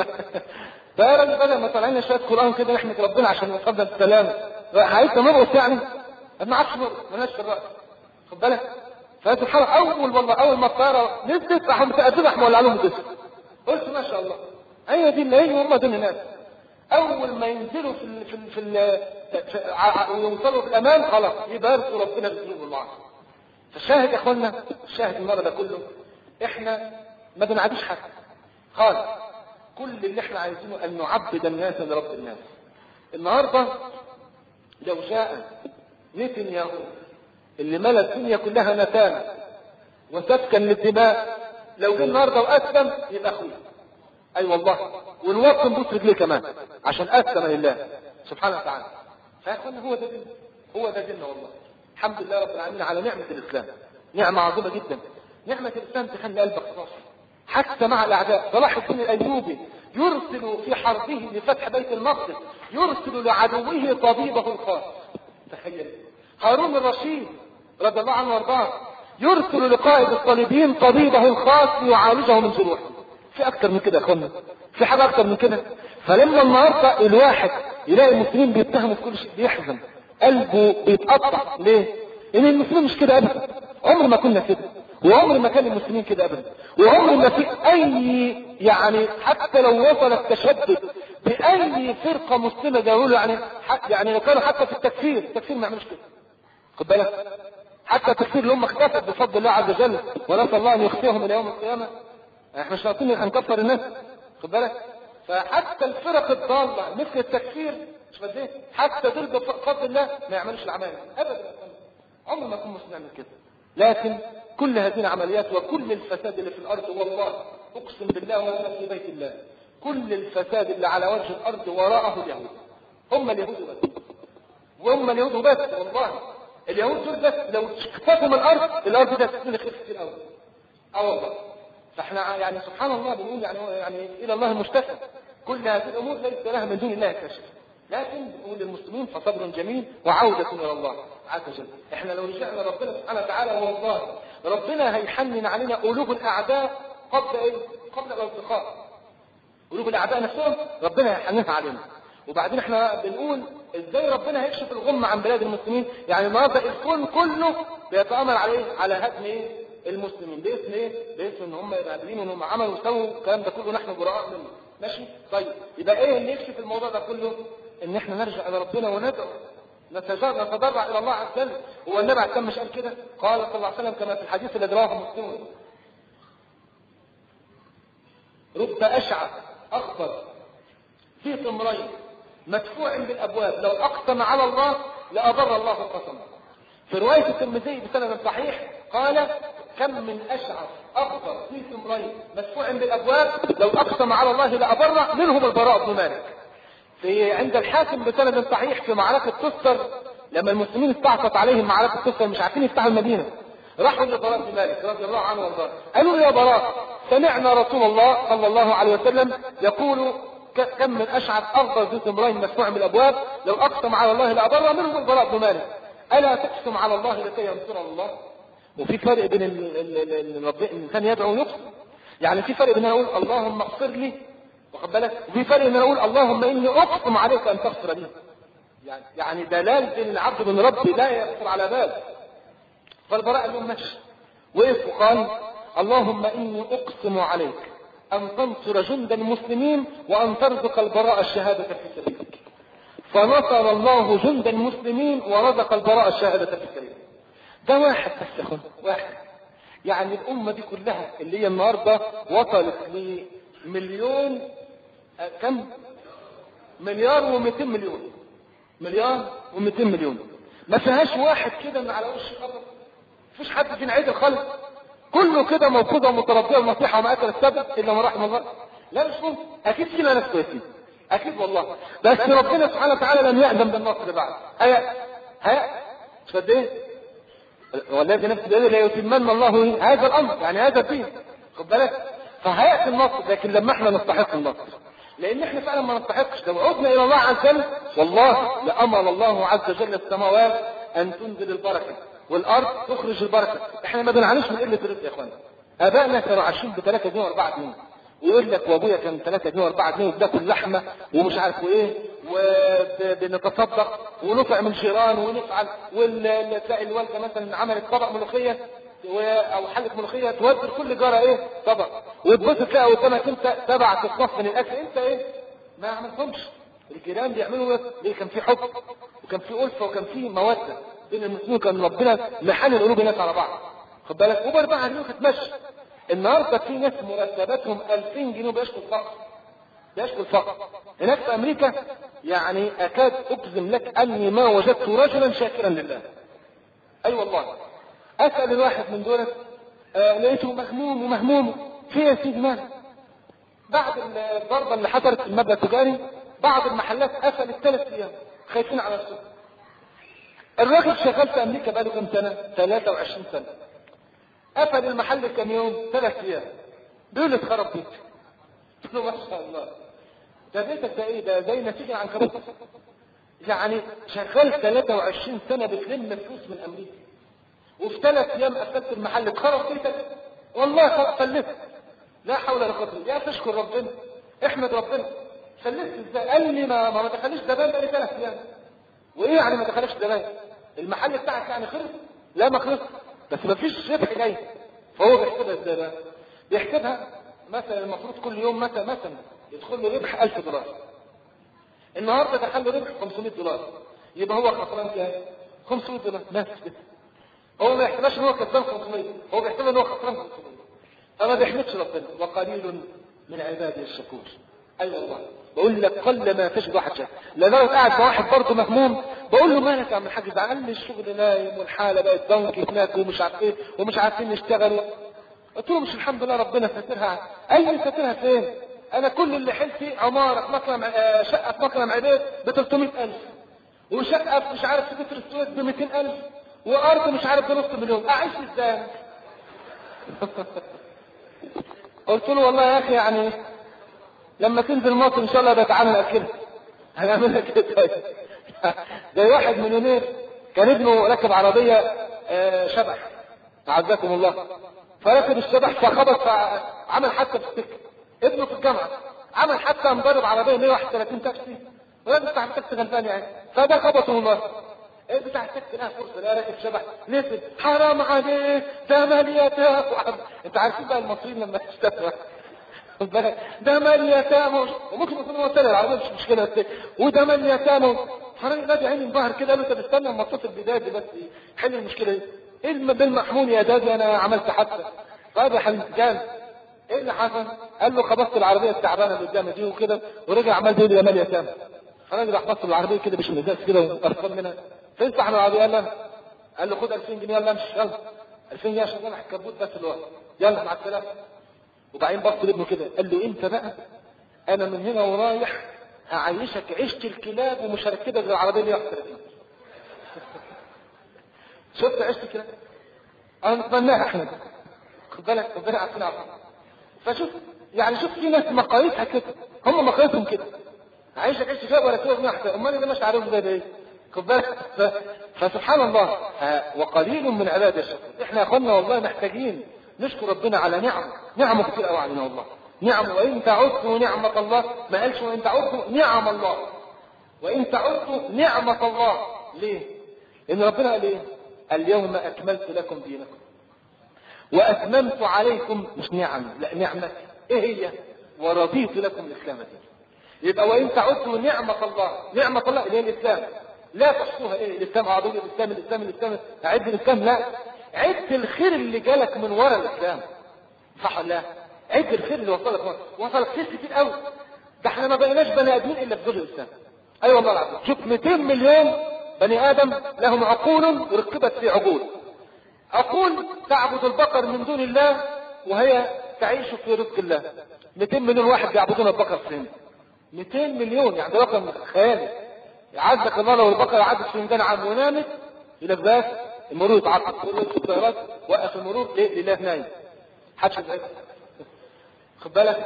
فيا راجل بدل ما طالعين شويه قران كده نحمد ربنا عشان نقدم السلامه، عايز نرقص يعني؟ ما نعرفش نرقص، مالناش في الرقص، خد بالك. فسبحان الله، اول والله اول ما الطياره نزلت راحوا متأكدين راح مولع لهم الدش. قلت ما شاء الله، هي دي اللي هي هم دول الناس. اول ما ينزلوا في ال في ال في, ال في ويوصلوا في الامان خلاص يباركوا ربنا بالذنوب والمعاصي. فالشاهد يا اخوانا، الشاهد المره ده كله احنا ما بنعاديش حد خالص. كل اللي احنا عايزينه ان نعبد الناس لرب الناس. النهارده لو جاء نتنياهو اللي ملا الدنيا كلها نتانه وسفكا للدماء، لو جه النهارده واسلم يبقى اخويا. اي أيوة والله، ونوطن بوس رجليه كمان عشان اسلم لله سبحانه وتعالى. فيا اخوانا هو ده دين، هو ده ديننا والله. الحمد لله رب العالمين على نعمه الاسلام، نعمه عظيمه جدا. نعمه الاسلام تخلي قلبك صافي حتى مع الاعداء. صلاح الدين الايوبي يرسل في حربه لفتح بيت المقدس يرسل لعدوه طبيبه الخاص. تخيل. هارون الرشيد رضي الله عنه وارضاه يرسل لقائد الصليبيين طبيبه الخاص ليعالجه من جروحه. في اكتر من كده يا اخوانا؟ في حاجه اكتر من كده؟ فلما النهارده الواحد يلاقي المسلمين بيتهموا في كل شيء بيحزن، قلبه بيتقطع. ليه؟ ان المسلمين مش كده ابدا، عمر ما كنا كده، وعمر ما كان المسلمين كده ابدا، وعمر ما في اي يعني حتى لو وصل التشدد باي فرقه مسلمه قالوا له يعني يعني لو كانوا حتى في التكفير، التكفير ما يعملوش كده. خد بالك، حتى التكفير اللي هم اختفت بفضل الله عز وجل، ونسال الله ان يخفيهم الى يوم القيامه. احنا مش ناقصين هنكفر الناس، خد بالك. فحتى الفرق الضالة مثل التكفير مش فاهم حتى دول بفضل الله ما يعملوش العملية ابدا. عمر ما يكون مسلم يعمل كده. لكن كل هذه العمليات وكل الفساد اللي في الارض والله اقسم بالله وانا في بيت الله كل الفساد اللي على وجه الارض وراءه اليهود. هم اليهود بس وهم اليهود بس والله. اليهود دول بس لو اختفوا من الارض الارض دي هتكون خير كتير قوي. اه والله. فاحنا يعني سبحان الله بنقول يعني يعني الى الله المشتكى. كل هذه الامور ليس لها من دون الله كشف. لكن نقول للمسلمين فصبر جميل وعودة الى الله عز وجل. احنا لو رجعنا ربنا سبحانه وتعالى والله ربنا هيحنن علينا قلوب الاعداء قبل ايه؟ قبل الالتقاء. قلوب الاعداء نفسهم ربنا هيحننها علينا. وبعدين احنا بنقول ازاي ربنا هيكشف الغمة عن بلاد المسلمين. يعني النهارده الكون كله بيتآمر عليه على هدم ايه؟ المسلمين. باسم ايه؟ باسم ان هم قادرين ان هم عملوا وسووا الكلام ده كله نحن براء منه. ماشي؟ طيب يبقى ايه اللي يكشف الموضوع ده كله؟ ان احنا نرجع الى ربنا وندعو نتضرع الى الله عز وجل. هو النبي عليه السلام مش قال كده؟ قال صلى الله عليه وسلم كما في الحديث الذي رواه مسلم رب اشعث اخضر في ثمرين مدفوع بالابواب لو اقسم على الله لأبر الله قسمه. في رواية الترمذي بسند صحيح قال كم من اشعث اخضر في ثمرين مدفوع بالابواب لو اقسم على الله لأبر منهم البراء بن مالك. في عند الحاكم بسند صحيح في معركة تستر لما المسلمين استعصت عليهم معركة تستر مش عارفين يفتحوا المدينة راحوا للبراء بن مالك رضي الله عنه وارضاه قالوا يا براء سمعنا رسول الله صلى الله عليه وسلم يقول كم من اشعث اخضر ذي ثمرين مدفوع بالابواب لو اقسم على الله لأبر منهم البراء بن مالك. الا تقسم على الله لكي ينصر الله؟ وفي فرق بين الانسان يدعو ويقسم. يعني في فرق بين اقول اللهم اغفر لي واخد بالك وفي فرق ان اقول اللهم اني اقسم عليك ان تغفر لي. يعني يعني دلال بين العبد من ربي لا يخطر على بال. فالبراء قال لهم ماشي وقف وقال اللهم اني اقسم عليك ان تنصر جند المسلمين وان ترزق البراء الشهاده في سبيلك. فنصر الله جند المسلمين ورزق البراء الشهاده في سبيلك. ده واحد بس يا اخوان واحد. يعني الامه دي كلها اللي هي النهارده وصلت لمليون كم مليار ومئتين مليون مليار ومئتين مليون ما فيهاش واحد كده من على وش الارض. مفيش حد في عدل خالص كله كده موقوده ومتربيه ونصيحه وما اكل السبب الا ما رحم الله. لا مش ممكن. اكيد فينا ناس كويسين اكيد والله بس ربنا سبحانه وتعالى لم يأذن بالنصر بعد. هيا هيا شد ايه والذي نفس بيده لا يتمنى الله هذا الامر يعني هذا الدين خد بالك. فهيأتي النصر لكن لما احنا نستحق النصر لان احنا فعلا ما نستحقش. لو عدنا الى الله عز وجل والله لامر الله عز وجل السماوات ان تنزل البركه والارض تخرج البركه. احنا ما بنعانيش من قله الرزق يا اخوانا. ابائنا كانوا عايشين ب ثلاثة جنيه واربعة جنيه ويقول لك وابويا كان ثلاثة جنيه واربعة جنيه وبناكل لحمه ومش عارف ايه وبنتصدق ونطعم من جيران ونفعل وتلاقي الوالده مثلا عملت طبق ملوخيه او حله ملوخيه تودي كل جاره ايه طبق وتبص تلاقي قدامك انت سبع اصناف من الاكل انت ايه ما عملتهمش. الجيران بيعملوا ليه؟ كان في حب وكان في الفه وكان في موده بين المسلمين. كان ربنا محل قلوب الناس على بعض خد بالك. وبربعها اليوم هتمشي. النهارده في ناس مرتباتهم ألفين جنيه بيشكوا الفقر بيشكوا الفقر. هناك في امريكا يعني اكاد اجزم لك اني ما وجدت رجلا شاكرا لله. اي أيوة والله. اسال الواحد من دول آه لقيته مهموم ومهموم في يا سيدي مالك. بعد الضربه اللي حصلت في المبنى التجاري بعض المحلات قفلت ثلاث ايام خايفين على السوق. الراجل شغال في امريكا بقاله كم سنه؟ ثلاثة وعشرين سنه. قفل المحل كم يوم؟ ثلاث ايام. بيقول لي اتخرب بيتي. قلت له ما شاء الله ده بيتك ده ايه؟ ده زي نسيج العنكبوت. يعني شغال ثلاثة وعشرين سنه بتلم فلوس من امريكا وفي ثلاث ايام قفلت المحل اتخرب بيتك. والله فلست. لا حول ولا قوه الا بالله. يا تشكر ربنا احمد ربنا. فلست ازاي؟ قال لي ما ما دخليش زبائن بقالي ثلاث ايام. وايه يعني ما دخلش زبائن؟ المحل بتاعك يعني خلص؟ لا ما خلص بس ما فيش ربح جاي. فهو بيحسبها ازاي بقى؟ بيحسبها مثلا المفروض كل يوم مثلا مثلا يدخل له ربح ألف دولار. النهارده دخل له ربح خمسمائة دولار يبقى هو خسران كام؟ خمسمائة دولار بس كده. هو ما يحسبش ان هو كسبان خمسمائة هو بيحسبها ان هو خسران خمسمائة. فما بيحمدش ربنا وقليل من عباده الشكور. ايوه والله بقول لك قل ما تجد واحد شاف. لدرجه قاعد مع واحد برضه مهموم بقول له مالك يا عم الحاج ده؟ قال لي الشغل نايم والحاله بقت ضنك هناك ومش عارف ايه ومش عارفين نشتغل. قلت له مش الحمد لله ربنا ساترها. اي ساترها فين؟ انا كل اللي حلتي عماره في مكرم آه شقه في مكرم عبيد ب ثلاثمائة ألف وشقه في مش عارف في بتر السويس ب مئتين ألف وارض مش عارف بنص مليون. اعيش ازاي؟ قلت له والله يا اخي يعني لما تنزل مصر ان شاء الله بتعامل اكلها هنعملها كده. زي واحد مليونير كان ابنه راكب عربيه آه شبح اعزكم الله، فركب الشبح فخبط فعمل حادثه في السكه. ابنه في الجامعه عمل حادثه مضرب عربيه مئة وواحد وثلاثين تاكسي والراجل بتاع التاكسي غلبان يعني فده خبطه من ورا. ايه بتاع التاكسي لها فرصه لا راكب شبح نزل حرام عليك ده ماليتها. انت عارفين بقى المصريين لما يشتغلوا ده مال يتامى وممكن يكون هو سنة العربية مش مشكلة وده مال يتامى. فراجل نادي عيني انبهر كده قال له طب استنى اما اتصل بدادي بس حل المشكلة دي. ايه بالمحمول يا دادي انا عملت حادثة. طيب يا حبيبي جان ايه اللي حصل؟ قال له خبطت العربية التعبانة اللي قدامي دي وكده ورجع عمال يقول لي يا مال يتامى. الراجل راح بص العربية كده مش مزاز كده وقرفان منها. فين صاحب العربية؟ قال له قال له خد ألفين جنيه يلا امشي يلا ألفين جنيه عشان انا الكبوت بس الوقت يلا مع السلامة. وبعدين بص لابنه كده قال له انت بقى انا من هنا ورايح هعيشك عيشة الكلاب ومش هركبك غير العربيه مئة وواحد وثلاثين. شفت عيشة الكلاب؟ انا نتمناها احنا خد بالك ربنا عارفين عارفين. فشوف يعني شوف في ناس مقاييسها كده هم مقاييسهم كده عايشك عيشة كلاب ولا كلاب واحد امال اللي مش عارف زي ده ايه؟ خد بالك ف... فسبحان الله وقليل من عباد الشكر. احنا يا اخوانا والله محتاجين نشكر ربنا على نعم نعمه كتير قوي علينا والله نعم. وان تعدوا نعمه الله ما قالش وان تعدوا نعم الله وان تعدوا نعمه الله. ليه؟ لان ربنا قال ايه؟ اليوم اكملت لكم دينكم واتممت عليكم مش نعم لا نعمه ايه هي؟ ورضيت لكم الاسلام دينا. يبقى وان تعدوا نعمه الله نعمه الله اللي هي الاسلام لا تحصوها. ايه الاسلام؟ اعضوا الاسلام الاسلام الاسلام اعد الاسلام لا عد الخير اللي جالك من ورا الاسلام صح ولا لا؟ عد الخير اللي وصلك ورا وصلك خير كتير قوي. ده احنا ما بقيناش بني ادمين الا في ظل الاسلام. اي أيوة والله العظيم شوف مئتين مليون بني ادم لهم عقول ركبت في عقول. عقول تعبد البقر من دون الله وهي تعيش في رزق الله. مئتين مليون واحد بيعبدون البقر في الهند. مئتين مليون يعني ده رقم خيالي. عزك الله لو البقره عدت في ميدان عام ونامت يقول لك بس المرور يتعطل كل السيارات وقف المرور ليه؟ لله نايم حدش يزعج. خد بالك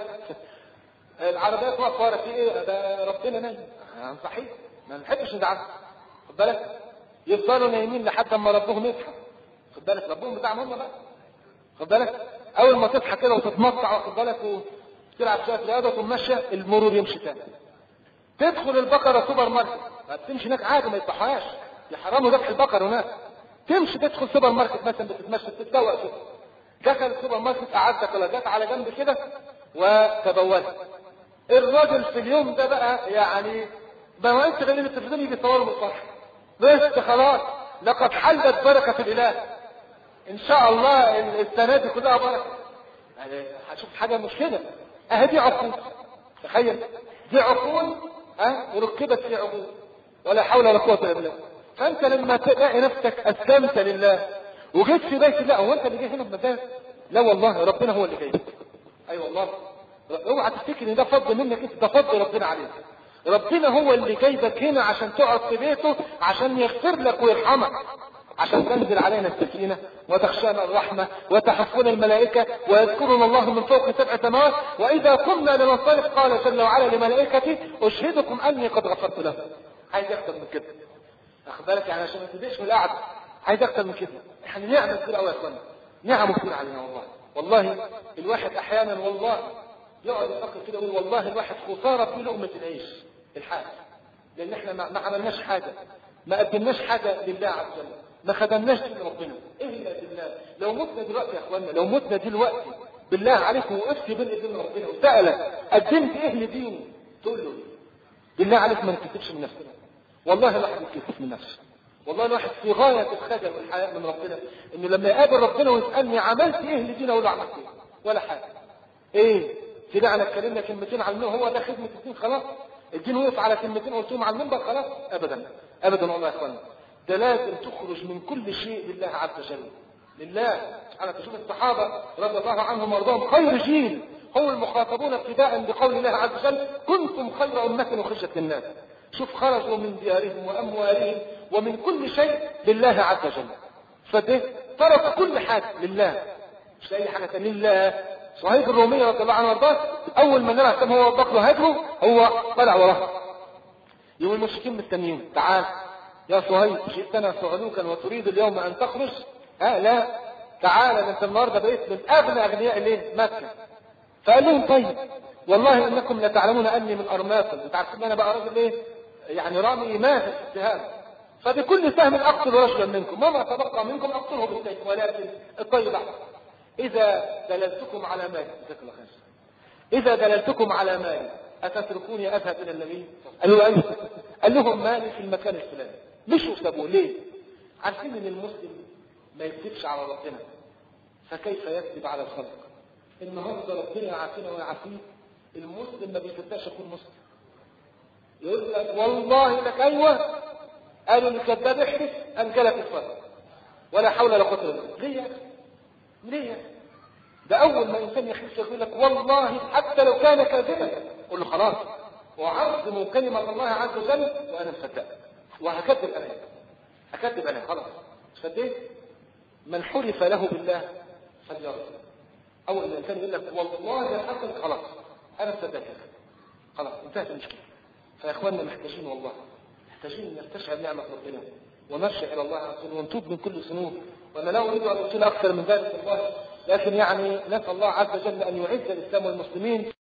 العربيات واقفه ورا في ايه؟ ده ربنا نايم صحيح ما نحبش نزعل. خد بالك يفضلوا نايمين لحد اما ربهم يصحى. خد بالك ربهم بتاعهم هم بقى. خد بالك اول ما تصحى كده وتتمطع واخد بالك وتلعب شويه رياضه وتمشي المرور يمشي تاني. تدخل البقره سوبر ماركت تمشي هناك عادي ما يفتحوهاش يحرموا ذبح البقر هناك. تمشي تدخل سوبر ماركت مثلا بتتمشى تتسوق كده دخل السوبر ماركت قعدت ولا جت على جنب كده وتبولت. الراجل في اليوم ده بقى يعني ما وقتش غير التلفزيون يجي يصور له الصح بس خلاص لقد حلت بركه الاله ان شاء الله السنه دي كلها بركه. يعني هشوف حاجه مش كده اهي دي عقول. تخيل دي عقول ها وركبت في عقول ولا حول ولا قوه الا بالله. فانت لما تلاقي نفسك اسلمت لله وجيت في بيت الله هو انت اللي جاي هنا بمزاج؟ لا والله ربنا هو اللي جاي. اي أيوة والله اوعى تفتكر ان ده فضل منك انت ده فضل ربنا عليك. ربنا هو اللي جايبك هنا عشان تقعد في بيته عشان يغفر لك ويرحمك عشان تنزل علينا السكينه وتخشانا الرحمه وتحفنا الملائكه ويذكرنا الله من فوق سبع سماوات واذا كنا لننصرف قال جل وعلا لملائكته اشهدكم اني قد غفرت لهم. عايز اكتر من كده اخد بالك يعني عشان ما تضيقش من القعده عايز اكتر من كده. احنا نعمه كتير قوي يا اخوانا نعم كتير علينا والله. والله الواحد احيانا والله يقعد يفكر كده يقول والله الواحد خساره في لقمه العيش الحال لان احنا ما عملناش حاجه ما قدمناش حاجه لله عز وجل ما خدمناش دين ربنا. ايه اللي قدمناه؟ لو متنا دلوقتي يا اخوانا لو متنا دلوقتي بالله عليكم وقفت بين ايدين ربنا وسالك قدمت ايه لدينه تقول له بالله عليك ما نتكسفش من نفسنا. والله الواحد يتكسف من نفسه. والله الواحد في غايه الخجل والحياء من ربنا انه لما يقابل ربنا ويسالني عملت ايه لدينه ولا عملت ايه ولا حاجه. ايه كده انا اتكلمنا كلمتين على النور هو ده خدمه الدين خلاص؟ الدين وقف على كلمتين قلتهم على المنبر خلاص؟ ابدا ابدا والله يا اخوانا، ده لازم تخرج من كل شيء لله عز وجل، لله. انا تشوف الصحابه رضي الله عنهم وارضاهم خير جيل هم المخاطبون ابتداء بقول الله عز وجل كنتم خير امه اخرجت للناس. شوف خرجوا من ديارهم واموالهم ومن كل شيء لله عز وجل، فده ترك كل حاجه لله مش اي حاجه ثانيه لله. صهيب الرومي رضي الله عنه وارضاه اول ما نرى سام هو بكر هاجره هو طلع وراه، يوم المشركين مستنيين تعال يا صهيب جئتنا صعلوكا وتريد اليوم ان تخرج؟ ها لا تعال انت النهارده بقيت من اغنى اغنياء الايه؟ مكه. فقال لهم طيب والله انكم لتعلمون اني من ارماكم، انتوا عارفين انا بقى راجل ايه؟ يعني رامي ماهر في السهام، فبكل سهم اقتل رجلا منكم وما تبقى منكم اقتله بالسيف، ولكن الطيب احسن. اذا دللتكم على مالي جزاك الله خير، اذا دللتكم على مالي اتتركوني اذهب الى النبي؟ قالوا ايوه. قال لهم مالي في المكان الفلاني. مشوا سابوه ليه؟ عارفين ان المسلم ما يكذبش على ربنا، فكيف يكذب على الخلق؟ النهارده ربنا يعافينا ويعافيه، المسلم ما بيصدقش يكون مسلم، يقول لك والله لك ايوه قالوا الكذاب احرس انجلك الفرق ولا حول ولا قوه الا بالله. ليه يا اخي؟ ليه يا اخي؟ ده اول ما انسان يحس يقول لك والله حتى لو كان كاذبا قول له خلاص وعظم كلمه الله عز وجل وانا مصدقك وهكذب انا هكذب انا خلاص. صدقت؟ من حرف له بالله فليرضى. اول ما الانسان يقول لك والله يا حسن خلاص انا مصدقك خلاص انتهت المشكله. فيا اخواننا محتاجين والله محتاجين نستشعر نعمه ربنا ونرجع الى الله عز وجل ونتوب من كل ذنوب. وانا لا اريد ان اطيل اكثر من ذلك والله، لكن يعني نسال الله عز وجل ان يعز الاسلام والمسلمين.